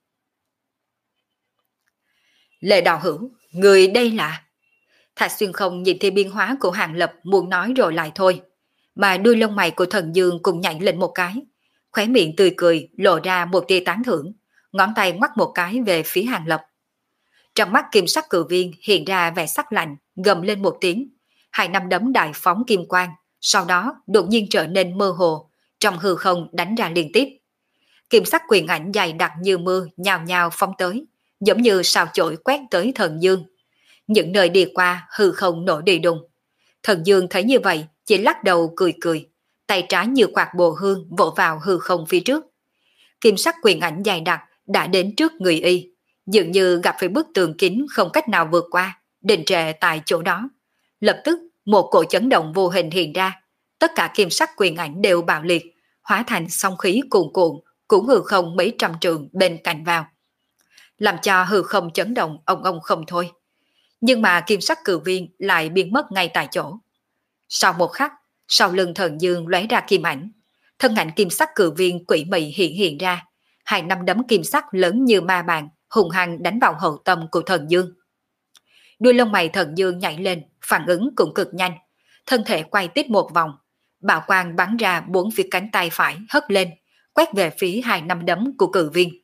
Lệ Đạo Hữu, người đây là... Thạch Xuyên Không nhìn thấy biến hóa của Hàng Lập muốn nói rồi lại thôi, mà đuôi lông mày của Thần Dương cũng nhảy lên một cái, khóe miệng tươi cười lộ ra một tia tán thưởng, ngón tay ngoắc một cái về phía Hàng Lập. Trong mắt kim sắc cự viên hiện ra vẻ sắc lạnh, gầm lên một tiếng, hai nắm đấm đại phóng kim quang, sau đó đột nhiên trở nên mơ hồ, trong hư không đánh ra liên tiếp. Kim sắc quyền ảnh dày đặc như mưa nhào nhào phóng tới, giống như sao chổi quét tới Thần Dương. Những nơi đi qua hư không nổ đi đùng. Thần Dương thấy như vậy chỉ lắc đầu cười cười, tay trái như quạt bồ hương vỗ vào hư không phía trước. Kim sắc quyền ảnh dày đặc đã đến trước người y, dường như gặp phải bức tường kính không cách nào vượt qua, đình trệ tại chỗ đó. Lập tức một cỗ chấn động vô hình hiện ra, tất cả kim sắc quyền ảnh đều bạo liệt, hóa thành sóng khí cuồn cuộn, cũng hư không mấy trăm trượng bên cạnh vào, làm cho hư không chấn động ông ông không thôi. Nhưng mà kim sắc cự viên lại biến mất ngay tại chỗ. Sau một khắc, sau lưng Thần Dương lóe ra kim ảnh, thân ảnh kim sắc cự viên quỷ mị hiện hiện ra, hai năm đấm kim sắc lớn như ma bàn hùng hăng đánh vào hậu tâm của Thần Dương. Đuôi lông mày Thần Dương nhảy lên, phản ứng cũng cực nhanh, thân thể quay tít một vòng, bạo quang bắn ra bốn phía cánh tay phải hất lên, quét về phía hai năm đấm của cự viên.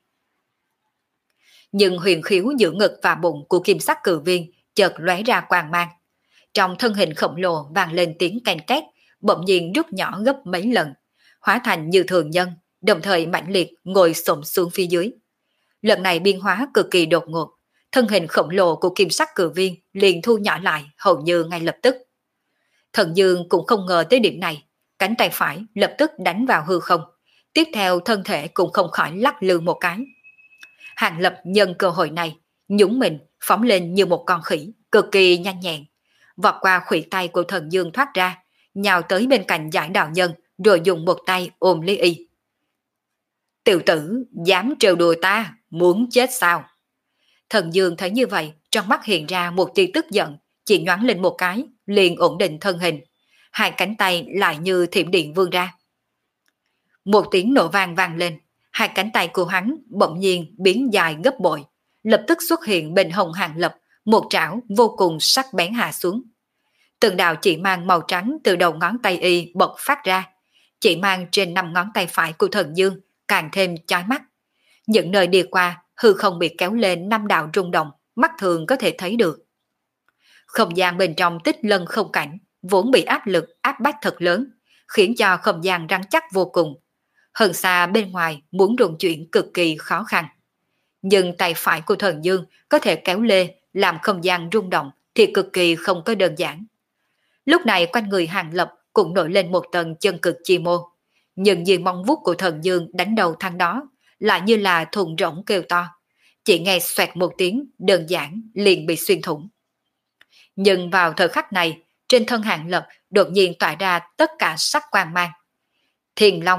Nhưng huyền khiếu giữa ngực và bụng của kim sắc cự viên chợt lóe ra quang mang. Trong thân hình khổng lồ vang lên tiếng ken két, bỗng nhiên rút nhỏ gấp mấy lần, hóa thành như thường nhân, đồng thời mãnh liệt ngồi xổm xuống phía dưới. Lần này biến hóa cực kỳ đột ngột, thân hình khổng lồ của kim sắc cự viên liền thu nhỏ lại hầu như ngay lập tức. Thần Dương cũng không ngờ tới điểm này, cánh tay phải lập tức đánh vào hư không, tiếp theo thân thể cũng không khỏi lắc lư một cái. Hàng Lập nhân cơ hội này, nhúng mình phóng lên như một con khỉ, cực kỳ nhanh nhẹn, vọt qua khuỷu tay của Thần Dương thoát ra, nhào tới bên cạnh Giải Đạo Nhân, rồi dùng một tay ôm lấy y. Tiểu tử, dám trêu đùa ta, muốn chết sao? Thần Dương thấy như vậy, trong mắt hiện ra một tia tức giận, chỉ nhoáng lên một cái, liền ổn định thân hình, hai cánh tay lại như thiểm điện vươn ra. Một tiếng nổ vang vang lên, hai cánh tay của hắn bỗng nhiên biến dài gấp bội, lập tức xuất hiện bên hông Hàng Lập, một trảo vô cùng sắc bén hạ xuống. Từng đạo chỉ mang màu trắng từ đầu ngón tay y bật phát ra, chỉ mang trên năm ngón tay phải của Thần Dương càng thêm chói mắt. Những nơi đi qua hư không bị kéo lên năm đạo rung động, mắt thường có thể thấy được. Không gian bên trong Tích Lân không cảnh vốn bị áp lực áp bách thật lớn, khiến cho không gian rắn chắc vô cùng. Hơn xa bên ngoài muốn rung chuyển cực kỳ khó khăn. Nhưng tay phải của Thần Dương có thể kéo lê làm không gian rung động thì cực kỳ không có đơn giản. Lúc này quanh người Hàng Lập cũng nổi lên một tầng chân cực chi mô. Nhưng vì mong vuốt của Thần Dương đánh đầu thằng đó lại như là thùng rỗng kêu to. Chỉ nghe xoẹt một tiếng đơn giản liền bị xuyên thủng. Nhưng vào thời khắc này, trên thân Hàng Lập đột nhiên tỏa ra tất cả sắc quang mang. Thiên Long,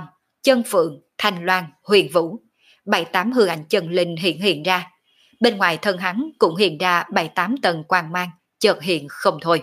Chân Phượng, Thanh Loan, Huyền Vũ, bảy tám hư ảnh chân linh hiện hiện ra. Bên ngoài thân hắn cũng hiện ra bảy tám tầng quang mang, chợt hiện không thôi.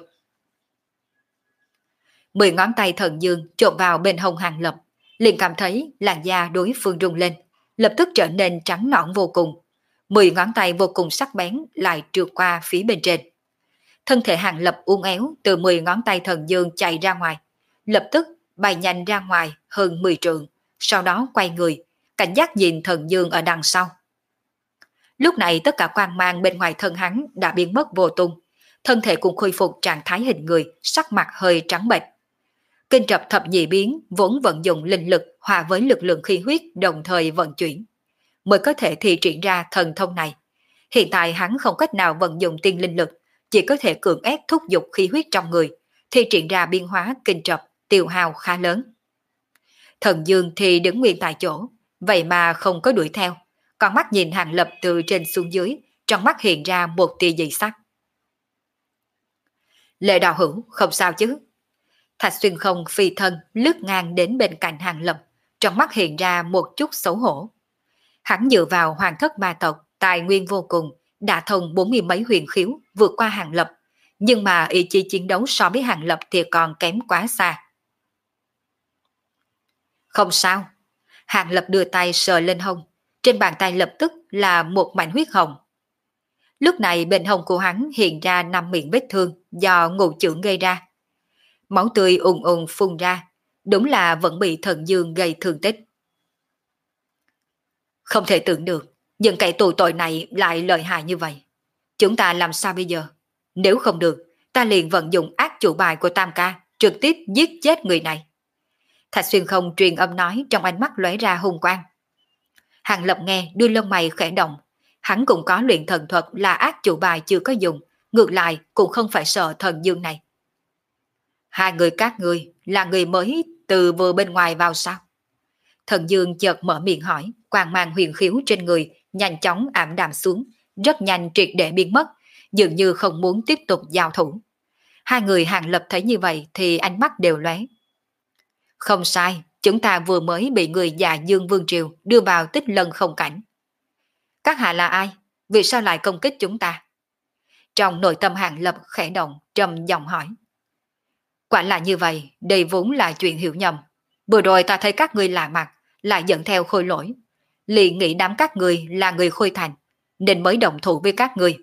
Mười ngón tay thần dương chộp vào bên hông Hàng Lập, liền cảm thấy làn da đối phương rung lên, lập tức trở nên trắng nõn vô cùng. Mười ngón tay vô cùng sắc bén lại trượt qua phía bên trên. Thân thể Hàng Lập uốn éo từ mười ngón tay thần dương chạy ra ngoài, lập tức bay nhanh ra ngoài hơn mười trượng, sau đó quay người, cảnh giác nhìn thần dương ở đằng sau. Lúc này tất cả quang mang bên ngoài thân hắn đã biến mất vô tung, thân thể cũng khôi phục trạng thái hình người, sắc mặt hơi trắng bệch. Kinh trập thập nhị biến vốn vận dụng linh lực hòa với lực lượng khí huyết đồng thời vận chuyển, mới có thể thi triển ra thần thông này. Hiện tại hắn không cách nào vận dụng tiên linh lực, chỉ có thể cưỡng ép thúc giục khí huyết trong người, thi triển ra biến hóa kinh trập, tiêu hao khá lớn. Thần Dương thì đứng nguyên tại chỗ, vậy mà không có đuổi theo, còn mắt nhìn Hàng Lập từ trên xuống dưới, trong mắt hiện ra một tia dị sắc. Lệ Đạo Hữu, không sao chứ? Thạch Xuyên Không phi thân lướt ngang đến bên cạnh Hàng Lập, trong mắt hiện ra một chút xấu hổ. Hắn dựa vào hoàng thất ma tộc, tài nguyên vô cùng, đã thông bốn mươi mấy huyền khiếu, vượt qua Hàng Lập, nhưng mà ý chí chiến đấu so với Hàng Lập thì còn kém quá xa. Không sao. Hàng Lập đưa tay sờ lên hông, trên bàn tay lập tức là một mảnh huyết hồng. Lúc này bên hông của hắn hiện ra năm miệng vết thương do ngũ chưởng gây ra. Máu tươi ùn ùn phun ra, đúng là vẫn bị thần dương gây thương tích. Không thể tưởng được, những kẻ tù tội này lại lợi hại như vậy. Chúng ta làm sao bây giờ? Nếu không được, ta liền vận dụng ác chủ bài của Tam Ca, trực tiếp giết chết người này. Thạch Xuyên Không truyền âm nói, trong ánh mắt lóe ra hung quang. Hàng Lập nghe đuôi lông mày khẽ động, hắn cũng có luyện thần thuật là ác chủ bài chưa có dùng, ngược lại cũng không phải sợ thần dương này. Hai người các ngươi là người mới từ vừa bên ngoài vào sao? Thần dương chợt mở miệng hỏi, quang mang huyền khiếu trên người nhanh chóng ảm đạm xuống, rất nhanh triệt để biến mất, dường như không muốn tiếp tục giao thủ. Hai người Hàng Lập thấy như vậy thì ánh mắt đều lóe. Không sai, chúng ta vừa mới bị người già Dương Vương Triều đưa vào Tích Lân không cảnh. Các hạ là ai? Vì sao lại công kích chúng ta? Trong nội tâm Hàng Lập khẽ động, trầm giọng hỏi. Quả là như vậy, đây vốn là chuyện hiểu nhầm. Vừa rồi ta thấy các ngươi lạ mặt, lại dẫn theo Khôi Lỗi. Liền nghĩ đám các ngươi là người Khôi Thành, nên mới động thủ với các ngươi.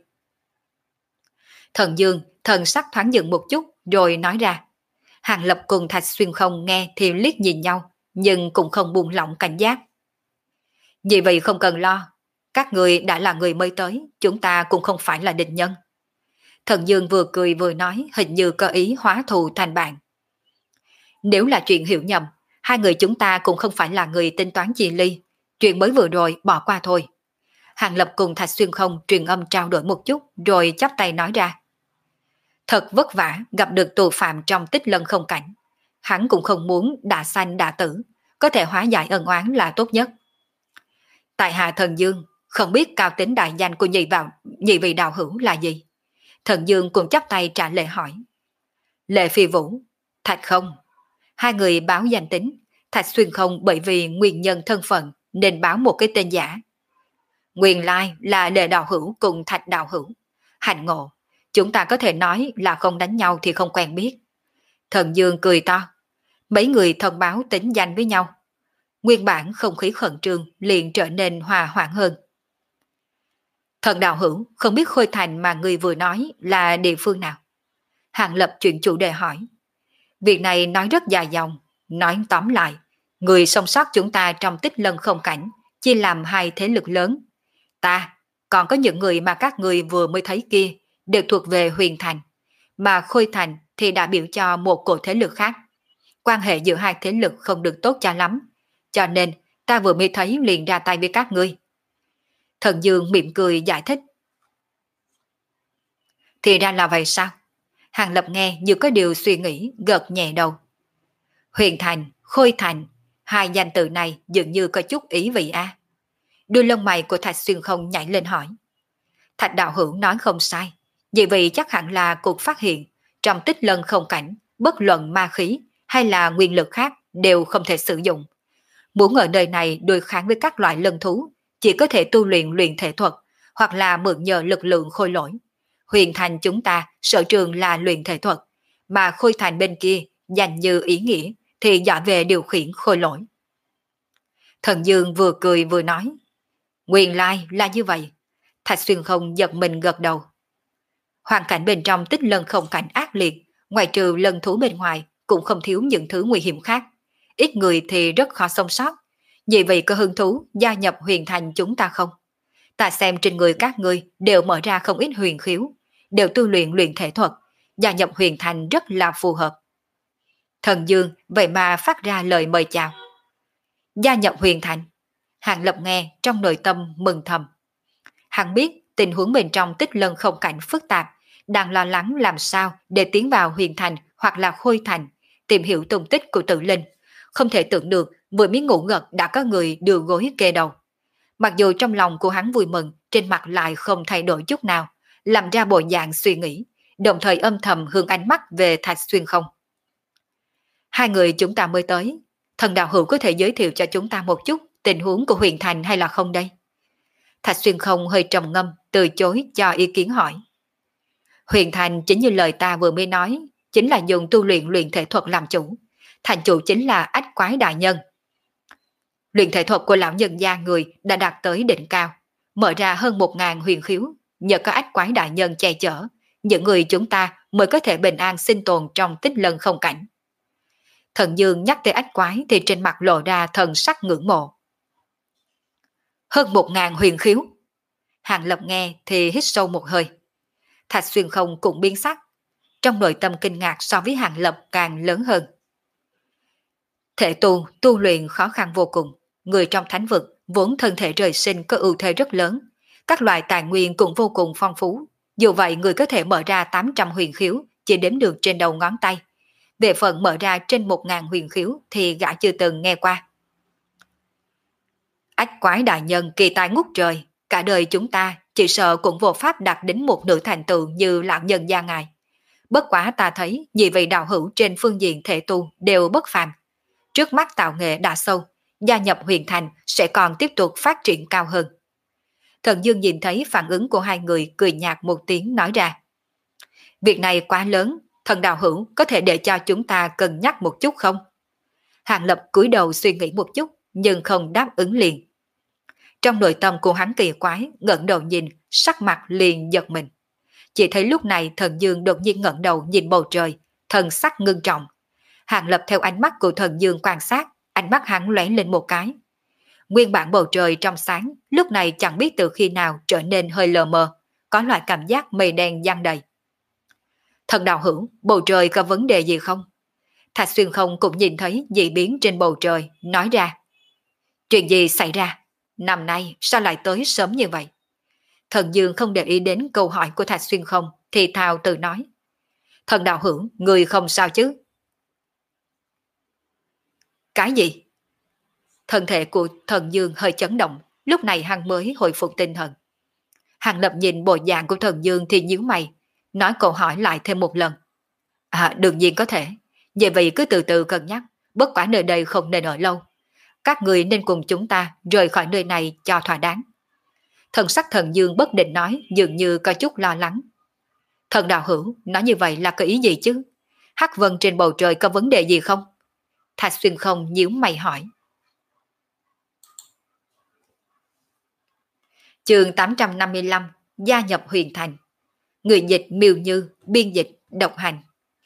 Thần Dương, thần sắc thoáng dừng một chút, rồi nói ra. Hàng Lập cùng Thạch Xuyên Không nghe thì liếc nhìn nhau, nhưng cũng không buông lỏng cảnh giác. Vì vậy không cần lo, các người đã là người mới tới, chúng ta cũng không phải là địch nhân. Thần Dương vừa cười vừa nói, hình như có ý hóa thù thành bạn. Nếu là chuyện hiểu nhầm, hai người chúng ta cũng không phải là người tính toán chi ly, chuyện mới vừa rồi bỏ qua thôi. Hàng Lập cùng Thạch Xuyên Không truyền âm trao đổi một chút, rồi chắp tay nói ra. Thật vất vả gặp được tù phạm trong Tích Lân không cảnh. Hắn cũng không muốn đã sanh đã tử, có thể hóa giải ân oán là tốt nhất. Tại hạ Thần Dương, không biết cao tính đại danh của nhị, vào, nhị vị đạo hữu là gì? Thần Dương cũng chắp tay trả lời hỏi. Lệ Phi Vũ, Thạch Không. Hai người báo danh tính, Thạch Xuyên Không bởi vì nguyên nhân thân phận nên báo một cái tên giả. Nguyên lai là Lệ đạo hữu cùng Thạch đạo hữu. Hạnh ngộ, chúng ta có thể nói là không đánh nhau thì không quen biết. Thần Dương cười to. Mấy người thông báo tính danh với nhau. Nguyên bản không khí khẩn trương liền trở nên hòa hoãn hơn. Thần đạo hữu, không biết Khôi Thành mà người vừa nói là địa phương nào? Hàng Lập chuyện chủ đề hỏi. Việc này nói rất dài dòng, nói tóm lại, người sống sót chúng ta trong Tích Lân không cảnh chia làm hai thế lực lớn. Ta, còn có những người mà các người vừa mới thấy kia đều thuộc về Huyền Thành, mà Khôi Thành thì đã biểu cho một cổ thế lực khác. Quan hệ giữa hai thế lực không được tốt cho lắm, cho nên ta vừa mới thấy liền ra tay với các ngươi. Thần Dương mỉm cười giải thích. Thì ra là vậy sao? Hàng Lập nghe như có điều suy nghĩ, gật nhẹ đầu. Huyền Thành, Khôi Thành, hai danh từ này dường như có chút ý vị a. À? Đôi lông mày của Thạch Xuyên Không nhảy lên hỏi. Thạch đạo hữu nói không sai, vì vậy chắc hẳn là cuộc phát hiện trong Tích Lân không cảnh, bất luận ma khí hay là nguyên lực khác đều không thể sử dụng. Muốn ở nơi này đối kháng với các loại lân thú, chỉ có thể tu luyện luyện thể thuật, hoặc là mượn nhờ lực lượng khôi lỗi. Huyền thành chúng ta sở trường là luyện thể thuật, mà khôi thành bên kia dành như ý nghĩa thì giỏi về điều khiển khôi lỗi. Thần Dương vừa cười vừa nói, nguyên lai là như vậy. Thạch Xuyên Không giật mình gật đầu. Hoàn cảnh bên trong Tích Lân Không Cảnh ác liệt, ngoài trừ lân thú bên ngoài cũng không thiếu những thứ nguy hiểm khác. Ít người thì rất khó sống sót. Vì vậy có hứng thú gia nhập huyền thành chúng ta không? Ta xem trên người các ngươi đều mở ra không ít huyền khiếu, đều tu luyện luyện thể thuật, gia nhập huyền thành rất là phù hợp. Thần Dương vậy mà phát ra lời mời chào. Gia nhập huyền thành. Hàng Lập nghe trong nội tâm mừng thầm. Hắn biết tình huống bên trong Tích Lân Không Cảnh phức tạp, đang lo lắng làm sao để tiến vào huyền thành hoặc là khôi thành, tìm hiểu tung tích của Tử Linh. Không thể tưởng được vừa mới ngủ gật đã có người đưa gối kê đầu. Mặc dù trong lòng của hắn vui mừng, trên mặt lại không thay đổi chút nào, làm ra bộ dạng suy nghĩ, đồng thời âm thầm hướng ánh mắt về Thạch Xuyên Không. Hai người chúng ta mới tới, thần đạo hữu có thể giới thiệu cho chúng ta một chút tình huống của huyền thành hay là không đây? Thạch Xuyên Không hơi trầm ngâm, từ chối cho ý kiến hỏi. Huyền thành chính như lời ta vừa mới nói, chính là dùng tu luyện luyện thể thuật làm chủ. Thành chủ chính là Ách Quái Đại Nhân. Luyện thể thuật của lão nhân gia người đã đạt tới đỉnh cao, mở ra hơn một ngàn huyền khiếu, nhờ có Ách Quái Đại Nhân che chở, những người chúng ta mới có thể bình an sinh tồn trong Tích Lân Không Cảnh. Thần Dương nhắc tới Ách Quái thì trên mặt lộ ra thần sắc ngưỡng mộ. Hơn một ngàn huyền khiếu. Hàng Lập nghe thì hít sâu một hơi. Thạch Xuyên Không cũng biến sắc, trong nội tâm kinh ngạc so với Hàng Lập càng lớn hơn. Thể tu, tu luyện khó khăn vô cùng, người trong thánh vực vốn thân thể trời sinh có ưu thế rất lớn, các loại tài nguyên cũng vô cùng phong phú, dù vậy người có thể mở ra tám trăm huyền khiếu chỉ đếm được trên đầu ngón tay. Về phần mở ra trên một ngàn huyền khiếu thì gã chưa từng nghe qua. Ách Quái Đại Nhân kỳ tài ngút trời, cả đời chúng ta chỉ sợ cũng vô pháp đạt đến một nửa thành tựu như lão nhân gia ngài. Bất quá ta thấy vì vậy đạo hữu trên phương diện thể tu đều bất phàm. Trước mắt tạo nghệ đã sâu, gia nhập huyền thành sẽ còn tiếp tục phát triển cao hơn. Thần Dương nhìn thấy phản ứng của hai người, cười nhạt một tiếng nói ra. Việc này quá lớn, thần đạo hữu có thể để cho chúng ta cân nhắc một chút không? Hàng Lập cúi đầu suy nghĩ một chút, nhưng không đáp ứng liền. Trong nội tâm của hắn kỳ quái, ngẩng đầu nhìn, sắc mặt liền giật mình. Chỉ thấy lúc này Thần Dương đột nhiên ngẩng đầu nhìn bầu trời, thần sắc ngưng trọng. Hàng Lập theo ánh mắt của Thần Dương quan sát, ánh mắt hắn lóe lên một cái. Nguyên bản bầu trời trong sáng, lúc này chẳng biết từ khi nào trở nên hơi lờ mờ, có loại cảm giác mây đen giăng đầy. Thần đạo hữu, bầu trời có vấn đề gì không? Thạch Xuyên Không cũng nhìn thấy dị biến trên bầu trời, nói ra. Chuyện gì xảy ra? Năm nay sao lại tới sớm như vậy? Thần Dương không để ý đến câu hỏi của Thạch Xuyên Không, thì thào tự nói. Thần đạo hữu, người không sao chứ? Cái gì? Thân thể của Thần Dương hơi chấn động, lúc này hắn mới hồi phục tinh thần. Hàng Lập nhìn bộ dạng của Thần Dương thì nhíu mày, nói câu hỏi lại thêm một lần. À, đương nhiên có thể, vậy vậy cứ từ từ cân nhắc, bất quả nơi đây không nên ở lâu. Các người nên cùng chúng ta rời khỏi nơi này cho thỏa đáng. Thần sắc Thần Dương bất định nói, dường như có chút lo lắng. Thần đạo hữu, nói như vậy là có ý gì chứ? Hắc vân trên bầu trời có vấn đề gì không? Thạch Xuyên Không nhíu mày hỏi. Chương tám trăm năm mươi lăm, gia nhập huyền thành. Người dịch Miêu Như, biên dịch độc hành.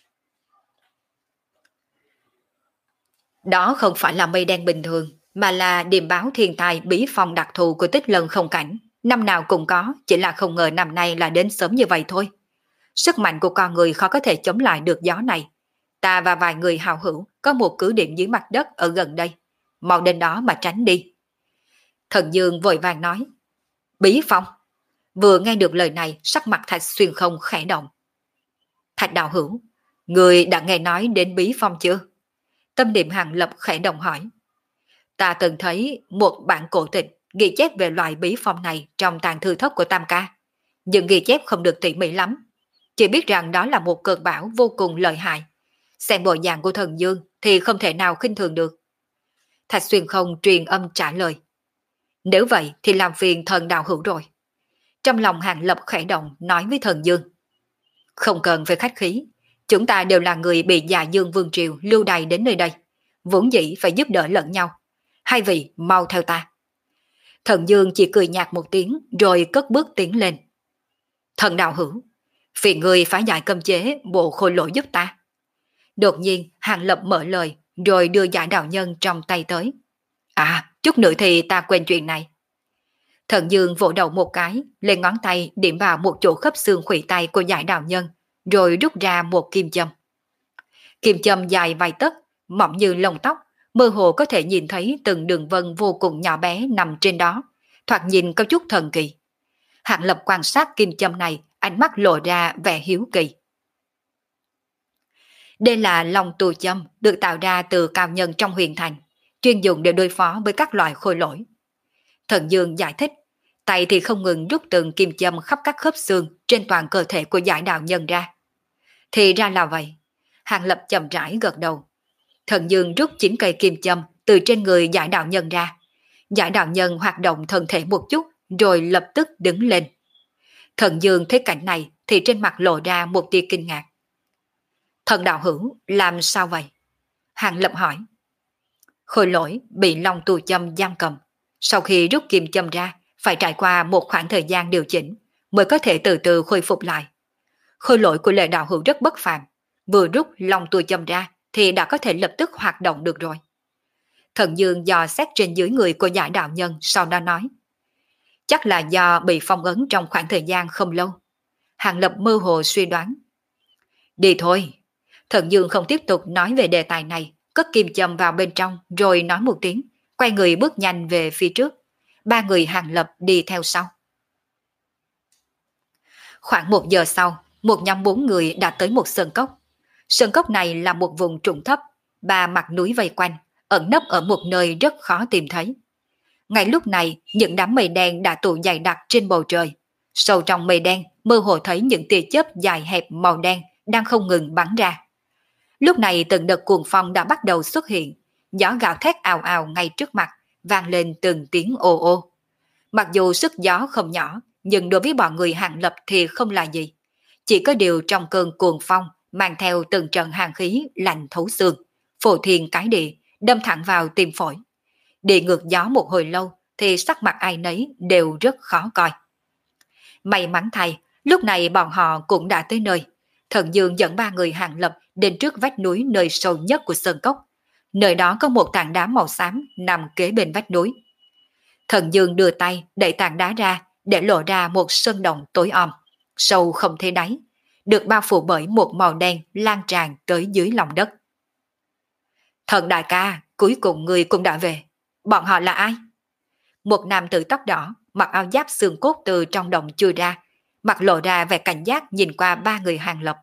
Đó không phải là mây đen bình thường, mà là điềm báo thiên tài bí phong đặc thù của Tích Lân Không Cảnh. Năm nào cũng có, chỉ là không ngờ năm nay là đến sớm như vậy thôi. Sức mạnh của con người khó có thể chống lại được gió này. Ta và vài người hào hữu có một cứ điểm dưới mặt đất ở gần đây. Mau đến đó mà tránh đi. Thần Dương vội vàng nói. Bí phong. Vừa nghe được lời này, sắc mặt Thạch Xuyên Không khẽ động. Thạch đạo hữu, người đã nghe nói đến bí phong chưa? Tâm niệm Hàng Lập khẽ động hỏi. Ta từng thấy một bản cổ tịch ghi chép về loại bí phong này trong tàng thư thất của Tam Ca, nhưng ghi chép không được tỉ mỉ lắm. Chỉ biết rằng đó là một cơn bão vô cùng lợi hại. Xem bộ dạng của Thần Dương thì không thể nào khinh thường được. Thạch Xuyên không truyền âm trả lời. Nếu vậy thì làm phiền thần đạo hữu rồi. Trong lòng Hàng Lập khẽ động nói với thần Dương. Không cần phải khách khí, chúng ta đều là người bị Dạ Dương Vương Triều lưu đày đến nơi đây, vốn dĩ phải giúp đỡ lẫn nhau. Hai vị mau theo ta. Thần Dương chỉ cười nhạt một tiếng rồi cất bước tiến lên. Thần đạo hữu, phiền người phá giải cấm chế bộ khôi lỗi giúp ta. Đột nhiên Hàng Lập mở lời rồi đưa giải đạo nhân trong tay tới. À, chút nữa thì ta quên chuyện này. Thần Dương vỗ đầu một cái, lên ngón tay điểm vào một chỗ khớp xương khuỷu tay của giải đạo nhân, rồi rút ra một kim châm. Kim châm dài vài tấc, mỏng như lông tóc, mơ hồ có thể nhìn thấy từng đường vân vô cùng nhỏ bé nằm trên đó, thoạt nhìn có chút thần kỳ. Hàng Lập quan sát kim châm này, ánh mắt lộ ra vẻ hiếu kỳ. Đây là long tù châm được tạo ra từ cao nhân trong huyền thành, chuyên dùng để đối phó với các loại khôi lỗi. Thần Dương giải thích, tay thì không ngừng rút từng kim châm khắp các khớp xương trên toàn cơ thể của giải đạo nhân ra. Thì ra là vậy. Hàng Lập chậm rãi gật đầu. Thần Dương rút chín cây kim châm từ trên người giải đạo nhân ra. Giải đạo nhân hoạt động thân thể một chút rồi lập tức đứng lên. Thần Dương thấy cảnh này thì trên mặt lộ ra một tia kinh ngạc. Thần đạo hữu làm sao vậy? Hàng Lập hỏi. Khôi lỗi bị long tù châm giam cầm. Sau khi rút kim châm ra, phải trải qua một khoảng thời gian điều chỉnh mới có thể từ từ khôi phục lại. Khôi lỗi của Lệ đạo hữu rất bất phàm, vừa rút long tù châm ra thì đã có thể lập tức hoạt động được rồi. Thần Dương dò xét trên dưới người của giải đạo nhân, sau đó nói. Chắc là do bị phong ấn trong khoảng thời gian không lâu. Hàng Lập mơ hồ suy đoán. Đi thôi. Thần Dương không tiếp tục nói về đề tài này, cất kim châm vào bên trong rồi nói một tiếng, quay người bước nhanh về phía trước. Ba người Hàng Lập đi theo sau. Khoảng một giờ sau, một nhóm bốn người đã tới một sơn cốc. Sơn cốc này là một vùng trũng thấp, ba mặt núi vây quanh, ẩn nấp ở một nơi rất khó tìm thấy. Ngay lúc này, những đám mây đen đã tụ dày đặc trên bầu trời. Sâu trong mây đen, mơ hồ thấy những tia chớp dài hẹp màu đen đang không ngừng bắn ra. Lúc này từng đợt cuồng phong đã bắt đầu xuất hiện, gió gào thét ào ào ngay trước mặt, vang lên từng tiếng ồ ồ. Mặc dù sức gió không nhỏ, nhưng đối với bọn người Hàng Lập thì không là gì. Chỉ có điều trong cơn cuồng phong mang theo từng trận hàn khí lạnh thấu xương, phô thiên cái địa, đâm thẳng vào tim phổi. Đi ngược gió một hồi lâu thì sắc mặt ai nấy đều rất khó coi. May mắn thay, lúc này bọn họ cũng đã tới nơi. Thần Dương dẫn ba người Hàng Lập đến trước vách núi nơi sâu nhất của sơn cốc. Nơi đó có một tảng đá màu xám nằm kế bên vách núi. Thần Dương đưa tay đẩy tảng đá ra để lộ ra một sơn động tối om, sâu không thấy đáy, được bao phủ bởi một màu đen lan tràn tới dưới lòng đất. Thần đại ca, cuối cùng người cũng đã về. Bọn họ là ai? Một nam tử tóc đỏ, mặc áo giáp xương cốt từ trong động chui ra, mặt lộ ra vẻ cảnh giác nhìn qua ba người Hàng Lập.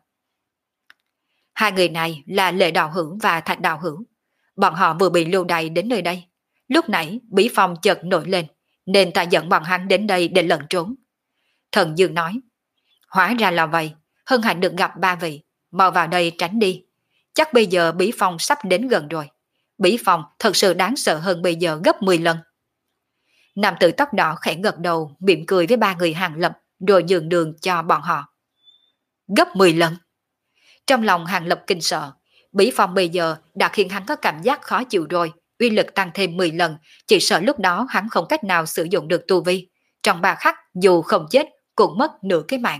Hai người này là Lệ đạo hữu và Thạch đạo hữu. Bọn họ vừa bị lưu đày đến nơi đây. Lúc nãy bí phong chợt nổi lên, nên ta dẫn bọn hắn đến đây để lẩn trốn. Thần Dương nói. Hóa ra là vậy, hân hạnh được gặp ba vị, mau vào đây tránh đi. Chắc bây giờ bí phong sắp đến gần rồi. Bí phong thật sự đáng sợ hơn bây giờ gấp mười lần. Nam tử tóc đỏ khẽ gật đầu, mỉm cười với ba người Hàng Lập, rồi nhường đường cho bọn họ. Gấp mười lần. Trong lòng Hàng Lập kinh sợ, bí phong bây giờ đã khiến hắn có cảm giác khó chịu rồi, uy lực tăng thêm mười lần, chỉ sợ lúc đó hắn không cách nào sử dụng được tu vi. Trong ba khắc, dù không chết, cũng mất nửa cái mạng.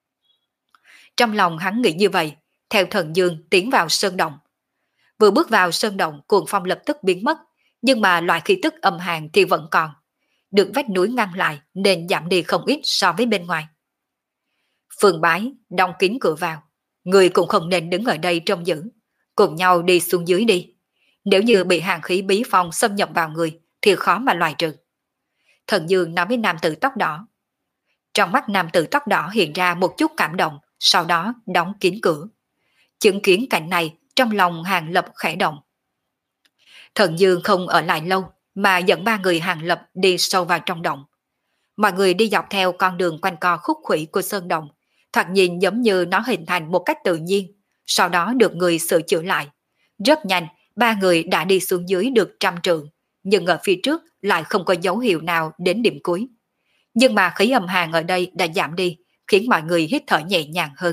Trong lòng hắn nghĩ như vậy, theo thần Dương tiến vào sơn động. Vừa bước vào sơn động, cuồng phong lập tức biến mất, nhưng mà loại khí tức âm hàn thì vẫn còn. Được vách núi ngăn lại nên giảm đi không ít so với bên ngoài. Phương Bái đóng kín cửa vào. Người cũng không nên đứng ở đây trông giữ. Cùng nhau đi xuống dưới đi. Nếu như bị hàn khí bí phong xâm nhập vào người thì khó mà loại trừ. Thần Dương nói với nam tử tóc đỏ. Trong mắt nam tử tóc đỏ hiện ra một chút cảm động, sau đó đóng kín cửa. Chứng kiến cảnh này, trong lòng Hàng Lập khẽ động. Thần Dương không ở lại lâu, mà dẫn ba người Hàng Lập đi sâu vào trong động. Mọi người đi dọc theo con đường quanh co khúc khuỷu của sơn động, thoạt nhìn giống như nó hình thành một cách tự nhiên, sau đó được người sửa chữa lại. Rất nhanh, ba người đã đi xuống dưới được trăm trượng, nhưng ở phía trước lại không có dấu hiệu nào đến điểm cuối. Nhưng mà khí âm hàn ở đây đã giảm đi, khiến mọi người hít thở nhẹ nhàng hơn.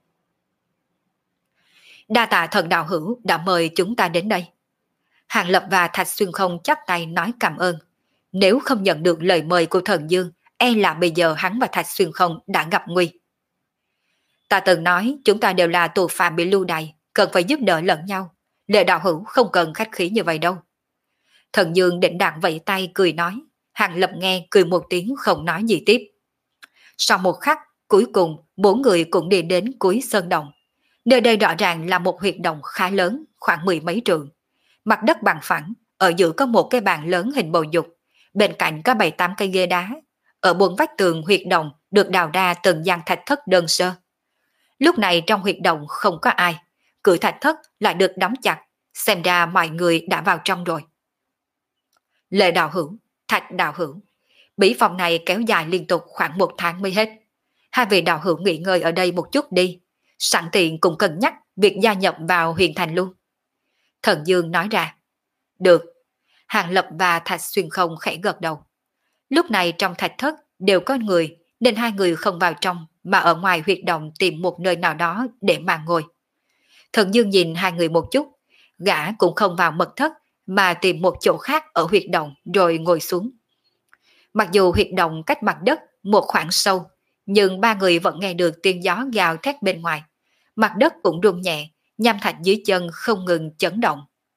Đa tạ thần đạo hữu đã mời chúng ta đến đây. Hàng Lập và Thạch Xuyên Không chắp tay nói cảm ơn. Nếu không nhận được lời mời của thần Dương, e là bây giờ hắn và Thạch Xuyên Không đã gặp nguy. Ta từng nói chúng ta đều là tù phạm bị lưu đày, cần phải giúp đỡ lẫn nhau. Lệ đạo hữu không cần khách khí như vậy đâu. Thần Dương định đạn vẫy tay cười nói. Hàng Lập nghe cười một tiếng không nói gì tiếp. Sau một khắc, cuối cùng bốn người cũng đi đến cuối sơn động. Nơi đây rõ ràng là một huyệt động khá lớn, khoảng mười mấy trượng. Mặt đất bằng phẳng, ở giữa có một cái bàn lớn hình bầu dục, bên cạnh có bảy tám cây ghế đá. Ở buồng vách tường huyệt động được đào ra từng gian thạch thất đơn sơ. Lúc này trong huyệt động không có ai, cửa thạch thất lại được đóng chặt, xem ra mọi người đã vào trong rồi. Lệ đạo hữu, Thạch đạo hữu, bí phòng này kéo dài liên tục khoảng một tháng mới hết. Hai vị đạo hữu nghỉ ngơi ở đây một chút đi, sẵn tiện cũng cân nhắc việc gia nhập vào huyền thành luôn. Thần Dương nói ra. Được. Hàng Lập và Thạch Xuyên Không khẽ gật đầu. Lúc này trong thạch thất đều có người, nên hai người không vào trong mà ở ngoài huyệt động tìm một nơi nào đó để mà ngồi. Thần Dương nhìn hai người một chút, gã cũng không vào mật thất mà tìm một chỗ khác ở huyệt động rồi ngồi xuống. Mặc dù huyệt động cách mặt đất một khoảng sâu, nhưng ba người vẫn nghe được tiếng gió gào thét bên ngoài. Mặt đất cũng rung nhẹ, nham thạch dưới chân không ngừng chấn động.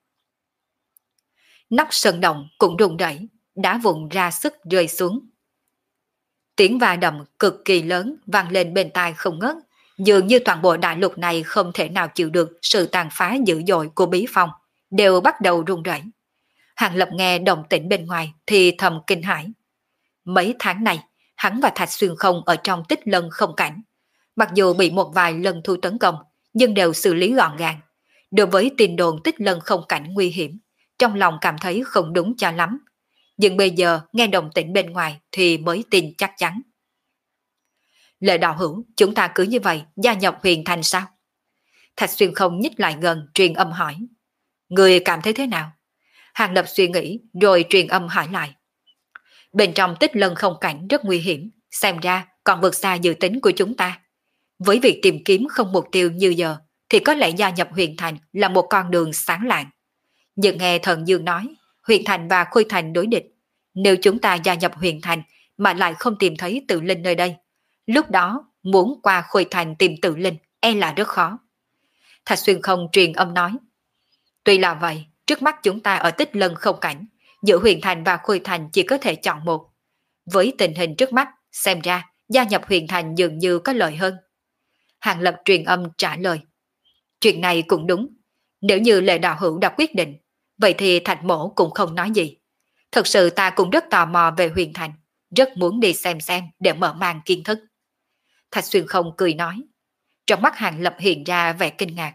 Nóc sân động cũng rung rẩy, đá vụn ra sức rơi xuống. Tiếng va đầm cực kỳ lớn vang lên bên tai không ngớt, dường như toàn bộ đại lục này không thể nào chịu được sự tàn phá dữ dội của bí phong, đều bắt đầu rung rẩy. Hàng Lập nghe động tĩnh bên ngoài thì thầm kinh hãi. Mấy tháng này, hắn và Thạch Xuyên Không ở trong Tích Lân không cảnh. Mặc dù bị một vài lần thu tấn công, nhưng đều xử lý gọn gàng. Đối với tin đồn Tích Lân không cảnh nguy hiểm, trong lòng cảm thấy không đúng cho lắm. Nhưng bây giờ nghe động tĩnh bên ngoài thì mới tin chắc chắn. Lệ đạo hữu, chúng ta cứ như vậy gia nhập huyền thành sao? Thạch Xuyên Không nhích lại gần truyền âm hỏi. Người cảm thấy thế nào? Hàng Lập suy nghĩ rồi truyền âm hỏi lại. Bên trong Tích Lân không cảnh rất nguy hiểm, xem ra còn vượt xa dự tính của chúng ta. Với việc tìm kiếm không mục tiêu như giờ, thì có lẽ gia nhập huyền thành là một con đường sáng lạng. Nhưng nghe thần Dương nói, huyền thành và khôi thành đối địch. Nếu chúng ta gia nhập huyền thành mà lại không tìm thấy tự linh nơi đây, lúc đó muốn qua khôi thành tìm tự linh e là rất khó. Thạch Xuyên Không truyền âm nói. Tuy là vậy, trước mắt chúng ta ở Tích Lân không cảnh, giữa huyền thành và khôi thành chỉ có thể chọn một. Với tình hình trước mắt, xem ra gia nhập huyền thành dường như có lợi hơn. Hàng Lập truyền âm trả lời. Chuyện này cũng đúng. Nếu như Lệ đạo hữu đã quyết định, vậy thì Thạch mổ cũng không nói gì. Thật sự ta cũng rất tò mò về huyền thành, rất muốn đi xem xem để mở mang kiến thức. Thạch Xuyên Không cười nói. Trong mắt Hàng Lập hiện ra vẻ kinh ngạc.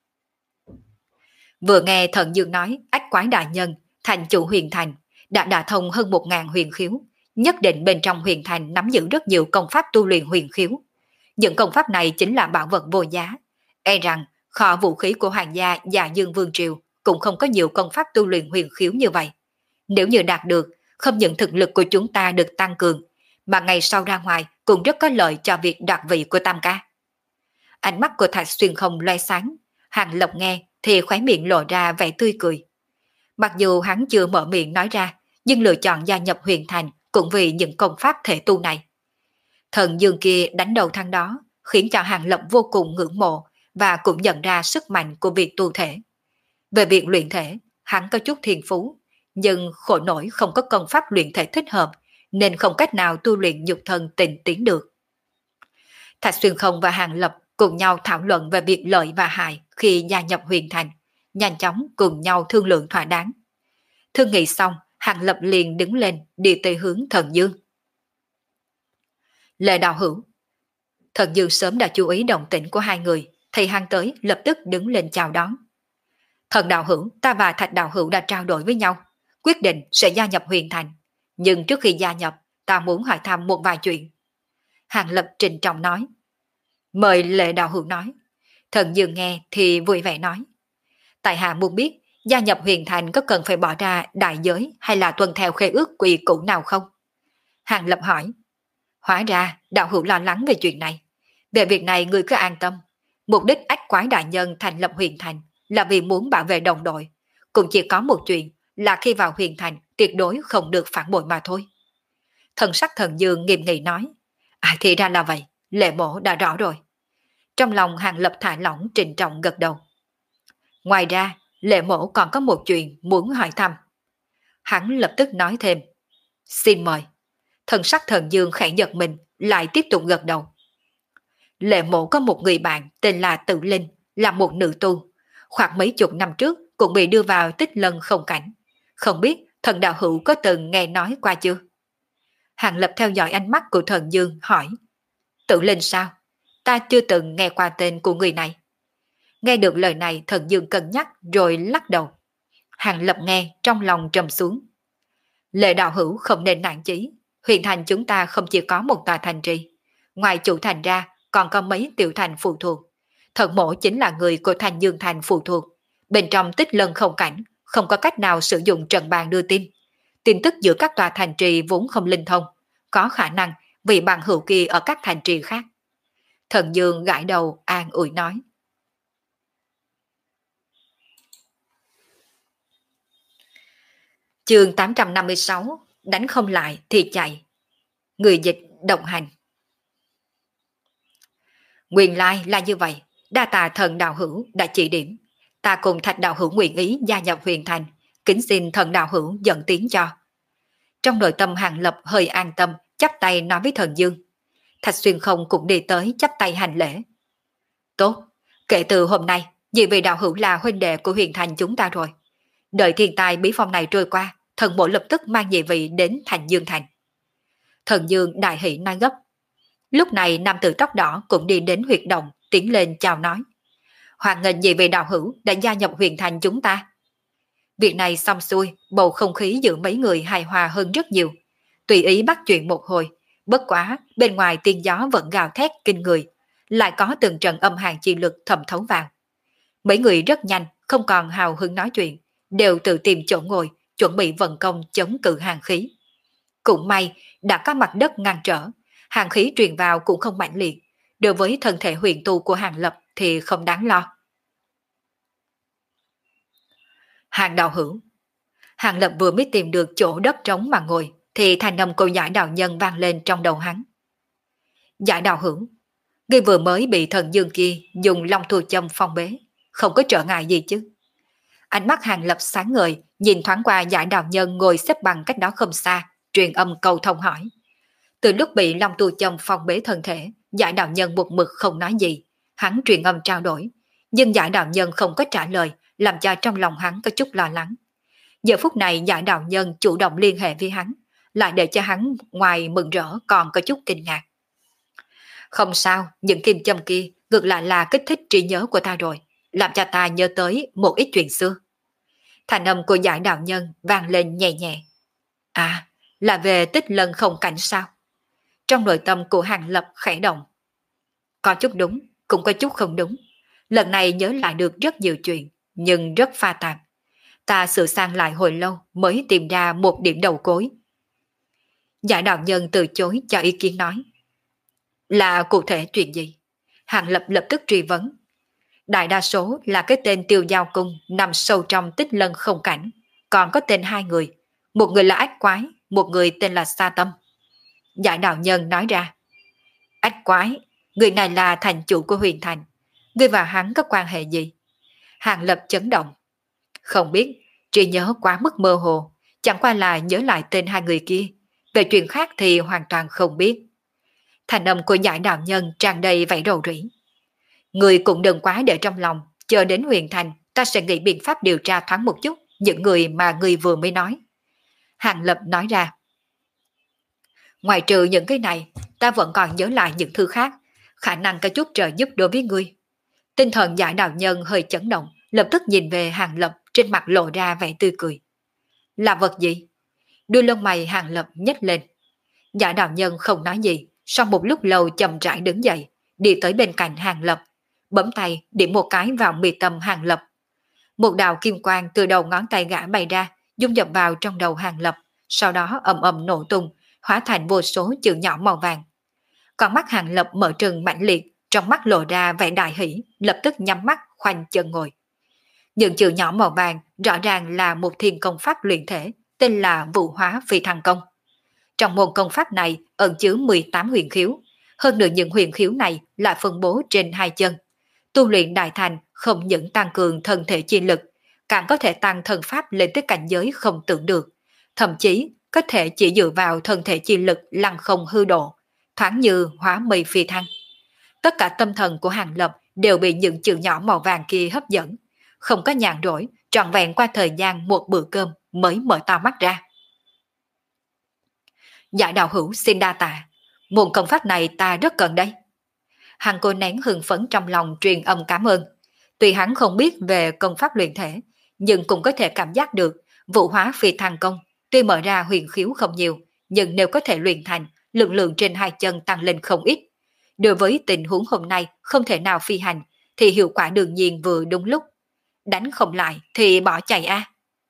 Vừa nghe thần Dương nói ách quái đại nhân, thành chủ huyền thành, đã đả thông hơn một ngàn huyền khiếu, nhất định bên trong huyền thành nắm giữ rất nhiều công pháp tu luyện huyền khiếu. Những công pháp này chính là bảo vật vô giá. E rằng kho vũ khí của hoàng gia Dạ Dương Vương Triều cũng không có nhiều công pháp tu luyện huyền khiếu như vậy. Nếu như đạt được, không những thực lực của chúng ta được tăng cường, mà ngày sau ra ngoài cũng rất có lợi cho việc đoạt vị của Tam Ca. Ánh mắt của Thạch Xuyên Không loe sáng, Hàng Lập nghe thì khóe miệng lộ ra vẻ tươi cười. Mặc dù hắn chưa mở miệng nói ra, nhưng lựa chọn gia nhập huyền thành cũng vì những công pháp thể tu này. Thần Dương kia đánh đầu thằng đó, khiến cho Hàng Lập vô cùng ngưỡng mộ và cũng nhận ra sức mạnh của việc tu thể. Về việc luyện thể, hắn có chút thiên phú, nhưng khổ nổi không có công pháp luyện thể thích hợp, nên không cách nào tu luyện nhục thân tịnh tiến được. Thạch Xuyên Không và Hàng Lập cùng nhau thảo luận về việc lợi và hại khi gia nhập huyền thành, nhanh chóng cùng nhau thương lượng thỏa đáng. Thương nghị xong, Hàng Lập liền đứng lên đi tới hướng Thần Dương. Lệ đạo hữu. Thần Dương sớm đã chú ý động tĩnh của hai người, thì hắn tới lập tức đứng lên chào đón. Thần đạo hữu, ta và Thạch đạo hữu đã trao đổi với nhau, quyết định sẽ gia nhập huyền thành. Nhưng trước khi gia nhập, ta muốn hỏi thăm một vài chuyện. Hàng Lập trịnh trọng nói. Mời Lệ đạo hữu nói. Thần Dương nghe thì vui vẻ nói. Tại hạ muốn biết Gia nhập huyền thành có cần phải bỏ ra đại giới hay là tuân theo khế ước quy củ nào không? Hàng Lập hỏi. Hóa ra đạo hữu lo lắng về chuyện này. Về việc này ngươi cứ an tâm. Mục đích ách quái đại nhân thành lập huyền thành là vì muốn bảo vệ đồng đội. Cũng chỉ có một chuyện là khi vào huyền thành tuyệt đối không được phản bội mà thôi. Thần sắc Thần Dương nghiêm nghị nói. À thì ra là vậy, Lệ Mộ đã rõ rồi. Trong lòng Hàng Lập thả lỏng trịnh trọng gật đầu. Ngoài ra, Lệ Mộ còn có một chuyện muốn hỏi thăm. Hắn lập tức nói thêm. Xin mời. Thần sắc Thần Dương khẽ giật mình, lại tiếp tục gật đầu. Lệ Mộ có một người bạn tên là Tự Linh, là một nữ tu. Khoảng mấy chục năm trước cũng bị đưa vào Tích Lân không cảnh. Không biết thần đạo hữu có từng nghe nói qua chưa? Hàng Lập theo dõi ánh mắt của Thần Dương hỏi. Tự Linh sao? Ta chưa từng nghe qua tên của người này. Nghe được lời này Thần Dương cân nhắc rồi lắc đầu. Hàng Lập nghe trong lòng trầm xuống. Lệ đạo hữu không nên nản chí. Huyền thành chúng ta không chỉ có một tòa thành trì. Ngoài chủ thành ra còn có mấy tiểu thành phụ thuộc. Thần mộ chính là người của thành Dương thành phụ thuộc. Bên trong Tích Lân không cảnh không có cách nào sử dụng trận bàn đưa tin. Tin tức giữa các tòa thành trì vốn không linh thông. Có khả năng vì bằng hữu kia ở các thành trì khác. Thần Dương gãi đầu an ủi nói. Chương tám trăm năm mươi sáu. Đánh không lại thì chạy. Người dịch đồng hành. Nguyên lai là như vậy. Đa tạ thần đạo hữu đã chỉ điểm. Ta cùng Thạch đạo hữu nguyện ý gia nhập huyền thành. Kính xin thần đạo hữu dẫn tiếng cho. Trong nội tâm Hàng Lập hơi an tâm, chắp tay nói với Thần Dương. Thạch Xuyên Không cũng đi tới chắp tay hành lễ. Tốt, kể từ hôm nay, vì vị đạo hữu là huynh đệ của huyền thành chúng ta rồi. Đợi thiên tai bí phong này trôi qua, thần bộ lập tức mang nhị vị đến thành Dương thành. Thần Dương đại hỷ nói gấp. Lúc này nam tử tóc đỏ cũng đi đến huyệt động, tiến lên chào nói. Hoan nghênh nhị vị đạo hữu đã gia nhập huyền thành chúng ta. Việc này xong xuôi, bầu không khí giữa mấy người hài hòa hơn rất nhiều. Tùy ý bắt chuyện một hồi, bất quá bên ngoài tiếng gió vẫn gào thét kinh người, lại có từng trận âm hàn chi lực thẩm thấu vào. Mấy người rất nhanh, không còn hào hứng nói chuyện, đều tự tìm chỗ ngồi, chuẩn bị vận công chống cự hàn khí. Cũng may đã có mặt đất ngăn trở, hàn khí truyền vào cũng không mạnh liệt, đối với thân thể huyền tu của Hàng Lập thì không đáng lo. Hàng đạo hữu. Hàng Lập vừa mới tìm được chỗ đất trống mà ngồi, thì thanh âm của Giải đạo nhân vang lên trong đầu hắn. Giải đạo hữu, ngươi vừa mới bị Thần Dương kia dùng long thù châm phong bế, không có trở ngại gì chứ? Ánh mắt Hàng Lập sáng ngời, nhìn thoáng qua Giải đạo nhân ngồi xếp bằng cách đó không xa, truyền âm cầu thông hỏi. Từ lúc bị long thù châm phong bế thân thể, Giải đạo nhân một mực không nói gì, hắn truyền âm trao đổi, nhưng Giải đạo nhân không có trả lời, làm cho trong lòng hắn có chút lo lắng. Giờ phút này Giải đạo nhân chủ động liên hệ với hắn, lại để cho hắn ngoài mừng rỡ còn có chút kinh ngạc. Không sao, những kim châm kia ngược lại là kích thích trí nhớ của ta rồi, làm cho ta nhớ tới một ít chuyện xưa. Thành âm của Giải đạo nhân vang lên nhẹ nhẹ. À, là về Tích Lân không cảnh sao? Trong nội tâm của Hàng Lập khẽ động. Có chút đúng, cũng có chút không đúng. Lần này nhớ lại được rất nhiều chuyện, nhưng rất pha tạp. Ta sửa sang lại hồi lâu mới tìm ra một điểm đầu cối. Giải đạo nhân từ chối cho ý kiến nói. Là cụ thể chuyện gì? Hàng Lập lập tức truy vấn. Đại đa số là cái tên Tiêu Giao Cung nằm sâu trong Tích Lân không cảnh, còn có tên hai người, một người là Ách Quái, một người tên là Sa Tâm. Giải đạo nhân nói ra. Ách Quái, người này là thành chủ của huyền thành, ngươi và hắn có quan hệ gì? Hàng Lập chấn động. Không biết, trí nhớ quá mức mơ hồ, chẳng qua là nhớ lại tên hai người kia, về chuyện khác thì hoàn toàn không biết. Thành âm của Giải đạo nhân tràn đầy vẻ rầu rĩ. Người cũng đừng quá để trong lòng, chờ đến huyền thành ta sẽ nghĩ biện pháp điều tra thoáng một chút những người mà người vừa mới nói. Hàng Lập nói ra. Ngoài trừ những cái này, ta vẫn còn nhớ lại những thứ khác, khả năng có chút trợ giúp đối với ngươi. Tinh thần Giải đạo nhân hơi chấn động, lập tức nhìn về Hàng Lập, trên mặt lộ ra vẻ tươi cười. Là vật gì? Đuôi lông mày Hàng Lập nhếch lên. Giải đạo nhân không nói gì, sau một lúc lâu chậm rãi đứng dậy, đi tới bên cạnh Hàng Lập, bấm tay điểm một cái vào mi tâm Hàng Lập. Một đạo kim quang từ đầu ngón tay gã bay ra, dung nhập vào trong đầu Hàng Lập, sau đó ầm ầm nổ tung, hóa thành vô số chữ nhỏ màu vàng. Con mắt Hàng Lập mở trừng mãnh liệt, trong mắt lộ ra vẻ đại hỷ, lập tức nhắm mắt khoanh chân ngồi. Những chữ nhỏ màu vàng rõ ràng là một thiên công pháp luyện thể, tên là Vũ Hóa Phi Thăng Công. Trong môn công pháp này ẩn chứa mười tám huyền khiếu, hơn nữa những huyền khiếu này lại phân bố trên hai chân. Tu luyện đại thành không những tăng cường thân thể chi lực, càng có thể tăng thân pháp lên tới cảnh giới không tưởng được, thậm chí có thể chỉ dựa vào thân thể chi lực lăng không hư độ, thoáng như hóa mây phi thăng. Tất cả tâm thần của Hàng Lập đều bị những chữ nhỏ màu vàng kia hấp dẫn, không có nhàn rỗi, trọn vẹn qua thời gian một bữa cơm mới mở to mắt ra. Dạ đạo hữu xin đa tạ, môn công pháp này ta rất cần đây. Hàng cô nén hưng phấn trong lòng truyền âm cảm ơn. Tuy hắn không biết về công pháp luyện thể, nhưng cũng có thể cảm giác được Vũ Hóa Phi Thăng Công tuy mở ra huyền khiếu không nhiều, nhưng nếu có thể luyện thành, lực lượng trên hai chân tăng lên không ít. Đối với tình huống hôm nay không thể nào phi hành, thì hiệu quả đương nhiên vừa đúng lúc. Đánh không lại thì bỏ chạy a.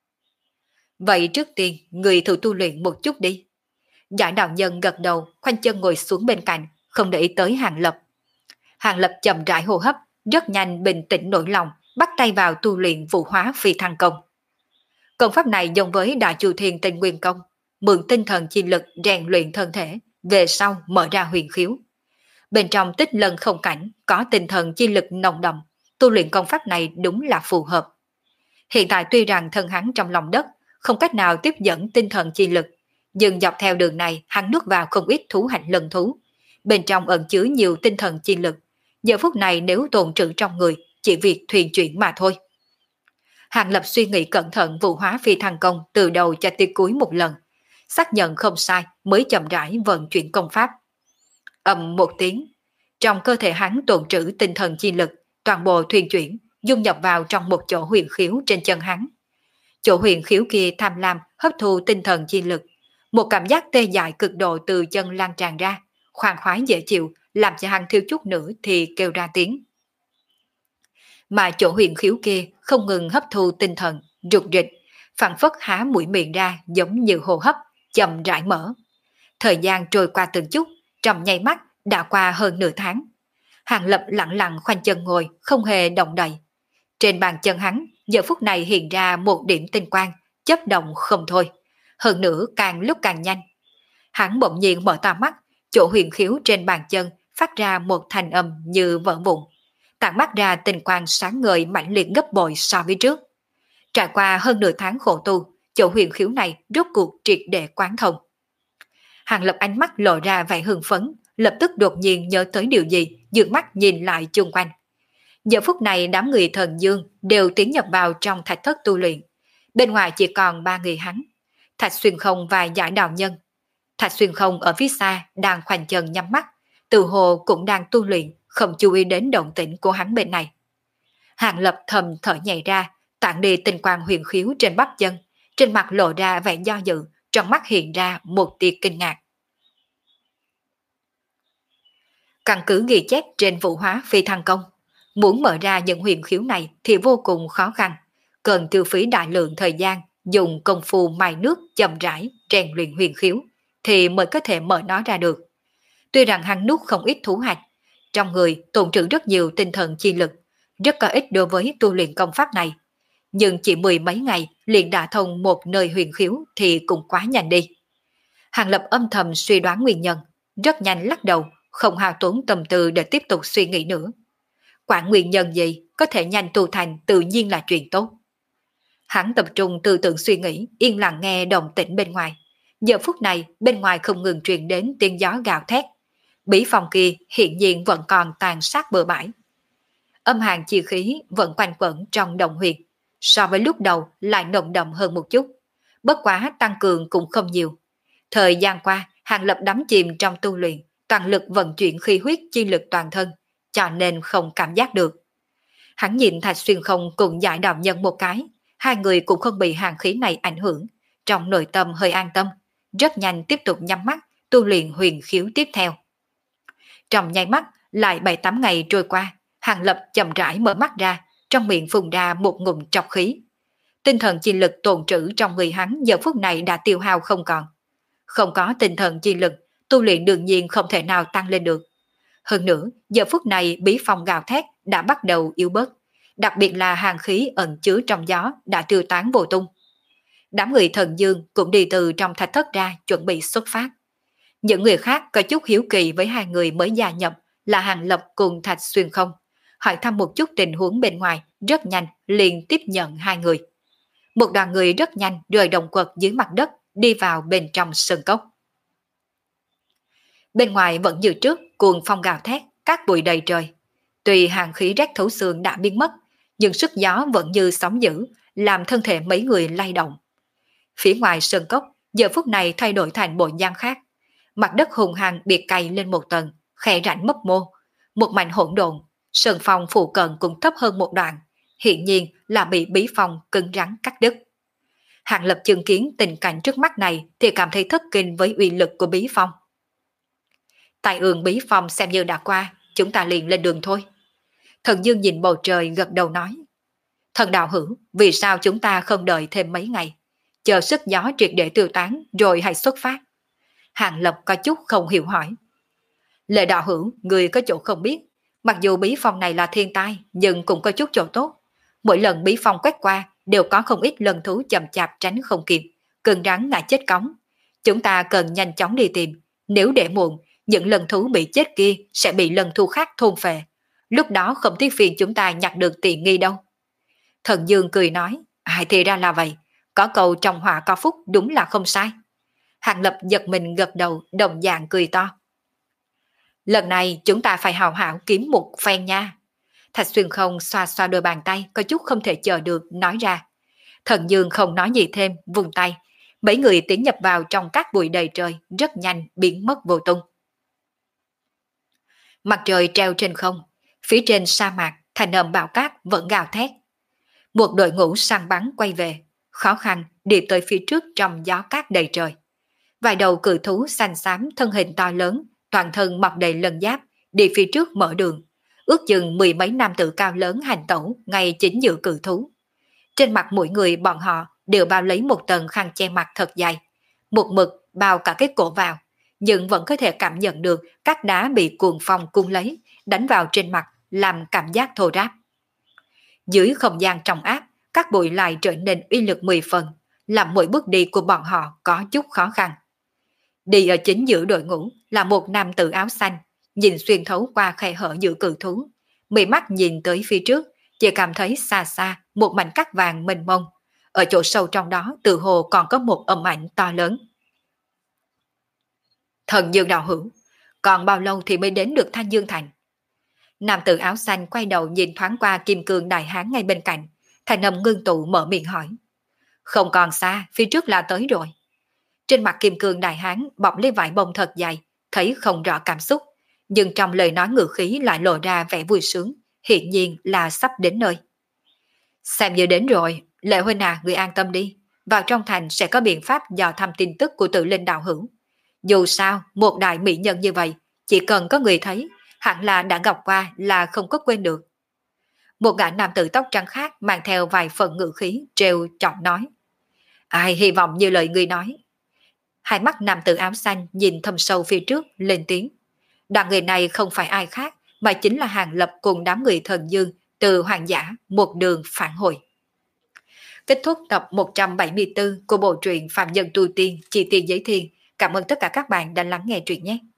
Vậy trước tiên, người thử tu luyện một chút đi. Giải đạo nhân gật đầu, khoanh chân ngồi xuống bên cạnh, không để ý tới Hàng Lập. Hàng Lập chậm rãi hô hấp, rất nhanh bình tĩnh nỗi lòng, bắt tay vào tu luyện Vũ Hóa Phi Thăng Công. Công pháp này giống với Đại Chu Thiên Tinh Nguyên Công, mượn tinh thần chi lực rèn luyện thân thể, về sau mở ra huyền khiếu. Bên trong tích lân không cảnh có tinh thần chi lực nồng đậm, tu luyện công pháp này đúng là phù hợp. Hiện tại tuy rằng thân hắn trong lòng đất, không cách nào tiếp dẫn tinh thần chi lực, nhưng dọc theo đường này hắn nuốt vào không ít thú hạnh lân thú. Bên trong ẩn chứa nhiều tinh thần chi lực, giờ phút này nếu tồn trữ trong người, chỉ việc thuyền chuyển mà thôi. Hàng Lập suy nghĩ cẩn thận Vũ Hóa Phi Thăng Công từ đầu cho tới cuối một lần, xác nhận không sai mới chậm rãi vận chuyển công pháp. Ầm một tiếng, trong cơ thể hắn tồn trữ tinh thần chi lực, toàn bộ thuyền chuyển, dung nhập vào trong một chỗ huyền khiếu trên chân hắn. Chỗ huyền khiếu kia tham lam hấp thu tinh thần chi lực, một cảm giác tê dại cực độ từ chân lan tràn ra, khoan khoái dễ chịu, làm cho hắn thiếu chút nữa thì kêu ra tiếng. Mà chỗ huyền khiếu kia không ngừng hấp thu tinh thần, rụt rịch, phản phất há mũi miệng ra giống như hô hấp, chậm rãi mở. Thời gian trôi qua từng chút, trong nháy mắt đã qua hơn nửa tháng. Hàng Lập lặng lặng khoanh chân ngồi, không hề động đậy. Trên bàn chân hắn, giờ phút này hiện ra một điểm tinh quang, chớp động không thôi. Hơn nữa càng lúc càng nhanh. Hắn bỗng nhiên mở to mắt, chỗ huyền khiếu trên bàn chân phát ra một thanh âm như vỡ vụn, tản mắt ra tinh quang sáng ngời mãnh liệt gấp bội so với trước. Trải qua hơn nửa tháng khổ tu, chỗ huyền khiếu này rốt cuộc triệt để quán thông. Hàng Lập ánh mắt lộ ra vẻ hưng phấn, lập tức đột nhiên nhớ tới điều gì, dường mắt nhìn lại chung quanh. Giờ phút này đám người thần dương đều tiến nhập vào trong thạch thất tu luyện. Bên ngoài chỉ còn ba người hắn, Thạch Xuyên Không và Giải Đạo Nhân. Thạch Xuyên Không ở phía xa đang khoanh chân nhắm mắt, tự hồ cũng đang tu luyện, không chú ý đến động tĩnh của hắn bên này. Hàng Lập thầm thở nhẹ ra, tản đi tinh quang huyền khiếu trên bắp chân, trên mặt lộ ra vẻ do dự, trong mắt hiện ra một tia kinh ngạc. Căn cứ ghi chép trên Vũ Hóa Phi Thăng Công, muốn mở ra những huyền khiếu này thì vô cùng khó khăn, cần tiêu phí đại lượng thời gian, dùng công phu mài nước chậm rãi rèn luyện huyền khiếu thì mới có thể mở nó ra được. Tuy rằng hắn nuốt không ít thú hạch, trong người tồn trữ rất nhiều tinh thần chi lực, rất có ích đối với tu luyện công pháp này, nhưng chỉ mười mấy ngày liền đã thông một nơi huyền khiếu thì cũng quá nhanh đi. Hàng Lập âm thầm suy đoán nguyên nhân, rất nhanh lắc đầu, không hao tốn tâm tư để tiếp tục suy nghĩ nữa. Quản nguyên nhân gì có thể nhanh tu thành tự nhiên là chuyện tốt. Hắn tập trung tư tưởng suy nghĩ, yên lặng nghe động tĩnh bên ngoài. Giờ phút này bên ngoài không ngừng truyền đến tiếng gió gào thét. Bí phòng kia hiện nhiên vẫn còn tàn sát bờ bãi. Âm hàn chi khí vẫn quanh quẩn trong đồng huyệt, so với lúc đầu lại nồng đậm hơn một chút. Bất quá tăng cường cũng không nhiều. Thời gian qua, Hàng Lập đắm chìm trong tu luyện, toàn lực vận chuyển khí huyết chi lực toàn thân, cho nên không cảm giác được. Hắn nhìn Thạch Xuyên Không cùng Giải Đạo Nhân một cái, hai người cũng không bị hàn khí này ảnh hưởng, trong nội tâm hơi an tâm, rất nhanh tiếp tục nhắm mắt, tu luyện huyền khiếu tiếp theo. Trong nháy mắt, lại bảy tám ngày trôi qua, Hàng Lập chậm rãi mở mắt ra, trong miệng phun ra một ngụm trọc khí. Tinh thần chi lực tồn trữ trong người hắn giờ phút này đã tiêu hao không còn. Không có tinh thần chi lực, tu luyện đương nhiên không thể nào tăng lên được. Hơn nữa, giờ phút này bí phong gào thét đã bắt đầu yếu bớt, đặc biệt là hàng khí ẩn chứa trong gió đã tiêu tán vô tung. Đám người Thần Dương cũng đi từ trong thạch thất ra chuẩn bị xuất phát. Những người khác có chút hiếu kỳ với hai người mới gia nhập là Hàng Lập cùng Thạch Xuyên Không, hỏi thăm một chút tình huống bên ngoài, rất nhanh liền tiếp nhận hai người. Một đoàn người rất nhanh rời động quật dưới mặt đất, đi vào bên trong sơn cốc. Bên ngoài vẫn như trước, cuồng phong gào thét, cát bụi đầy trời. Tuy hàng khí rét thấu xương đã biến mất, nhưng sức gió vẫn như sóng dữ, làm thân thể mấy người lay động. Phía ngoài sơn cốc, giờ phút này thay đổi thành bộ dáng khác. Mặt đất hùng hăng bị cày lên một tầng, khe rãnh mấp mô, một mảnh hỗn độn, sơn phong phụ cận cũng thấp hơn một đoạn, hiện nhiên là bị bí phong cứng rắn cắt đứt. Hàng Lập chứng kiến tình cảnh trước mắt này thì cảm thấy thất kinh với uy lực của bí phong. Tại ương bí phong xem như đã qua, chúng ta liền lên đường thôi. Thần Dương nhìn bầu trời gật đầu nói. Thần đạo hữu, vì sao chúng ta không đợi thêm mấy ngày, chờ sức gió triệt để tiêu tán rồi hãy xuất phát? Hàng Lập có chút không hiểu hỏi. Lệ đạo hữu, người có chỗ không biết, mặc dù bí phong này là thiên tai, nhưng cũng có chút chỗ tốt. Mỗi lần bí phong quét qua, đều có không ít lần thú chậm chạp tránh không kịp, cứng rắn ngã chết cống. Chúng ta cần nhanh chóng đi tìm, nếu để muộn, những lần thú bị chết kia sẽ bị lần thú khác thôn phệ. Lúc đó không tiếc phiền chúng ta nhặt được tiện nghi đâu. Thần Dương cười nói, ai thì ra là vậy, có câu trong họa có phúc đúng là không sai. Hàng Lập giật mình gật đầu, đồng dạng cười to. Lần này chúng ta phải hào hảo kiếm một phen nha. Thạch Xuyên Không xoa xoa đôi bàn tay, có chút không thể chờ được, nói ra. Thần Dương không nói gì thêm, vùng tay. Mấy người tiến nhập vào trong các bụi đầy trời, rất nhanh biến mất vô tung. Mặt trời treo trên không, phía trên sa mạc, thành âm bão cát vẫn gào thét. Một đội ngũ săn bắn quay về, khó khăn đi tới phía trước trong gió cát đầy trời. Vài đầu cự thú xanh xám thân hình to lớn, toàn thân mọc đầy lân giáp, đi phía trước mở đường. Ước chừng mười mấy nam tử cao lớn hành tẩu ngay chính giữa cự thú. Trên mặt mỗi người bọn họ đều bao lấy một tầng khăn che mặt thật dày, một mực bao cả cái cổ vào, nhưng vẫn có thể cảm nhận được các đá bị cuồng phong cung lấy, đánh vào trên mặt, làm cảm giác thô ráp. Dưới không gian trong áp, các bụi lại trở nên uy lực mười phần, làm mỗi bước đi của bọn họ có chút khó khăn. Đi ở chính giữa đội ngũ là một nam tử áo xanh, nhìn xuyên thấu qua khe hở giữa cự thú, mì mắt nhìn tới phía trước, chỉ cảm thấy xa xa một mảnh cát vàng mênh mông, ở chỗ sâu trong đó tự hồ còn có một âm ảnh to lớn. Thần Dương đạo hữu, còn bao lâu thì mới đến được Thanh Dương Thành? Nam tử áo xanh quay đầu nhìn thoáng qua kim cương đại hán ngay bên cạnh, thành âm ngưng tụ mở miệng hỏi. Không còn xa, phía trước là tới rồi. Trên mặt kim cương đại hán bọc lấy vải bông thật dày, thấy không rõ cảm xúc, nhưng trong lời nói ngữ khí lại lộ ra vẻ vui sướng, hiện nhiên là sắp đến nơi. Xem như đến rồi, Lệ huynh à, người an tâm đi, vào trong thành sẽ có biện pháp dò thăm tin tức của Tự Linh đạo hữu. Dù sao, một đại mỹ nhân như vậy, chỉ cần có người thấy, hẳn là đã gặp qua là không có quên được. Một gã nam tử tóc trắng khác mang theo vài phần ngữ khí trêu chọc nói. Ai hy vọng như lời người nói. Hai mắt nam tử áo xanh nhìn thâm sâu phía trước, lên tiếng. Đoàn người này không phải ai khác, mà chính là Hàng Lập cùng đám người Thần Dương từ Hoàng Giả một đường phản hồi. Kết thúc tập một trăm bảy mươi tư của bộ truyện Phạm Nhân Tu Tiên Chi Tiên Giới Thiên. Cảm ơn tất cả các bạn đã lắng nghe truyện nhé.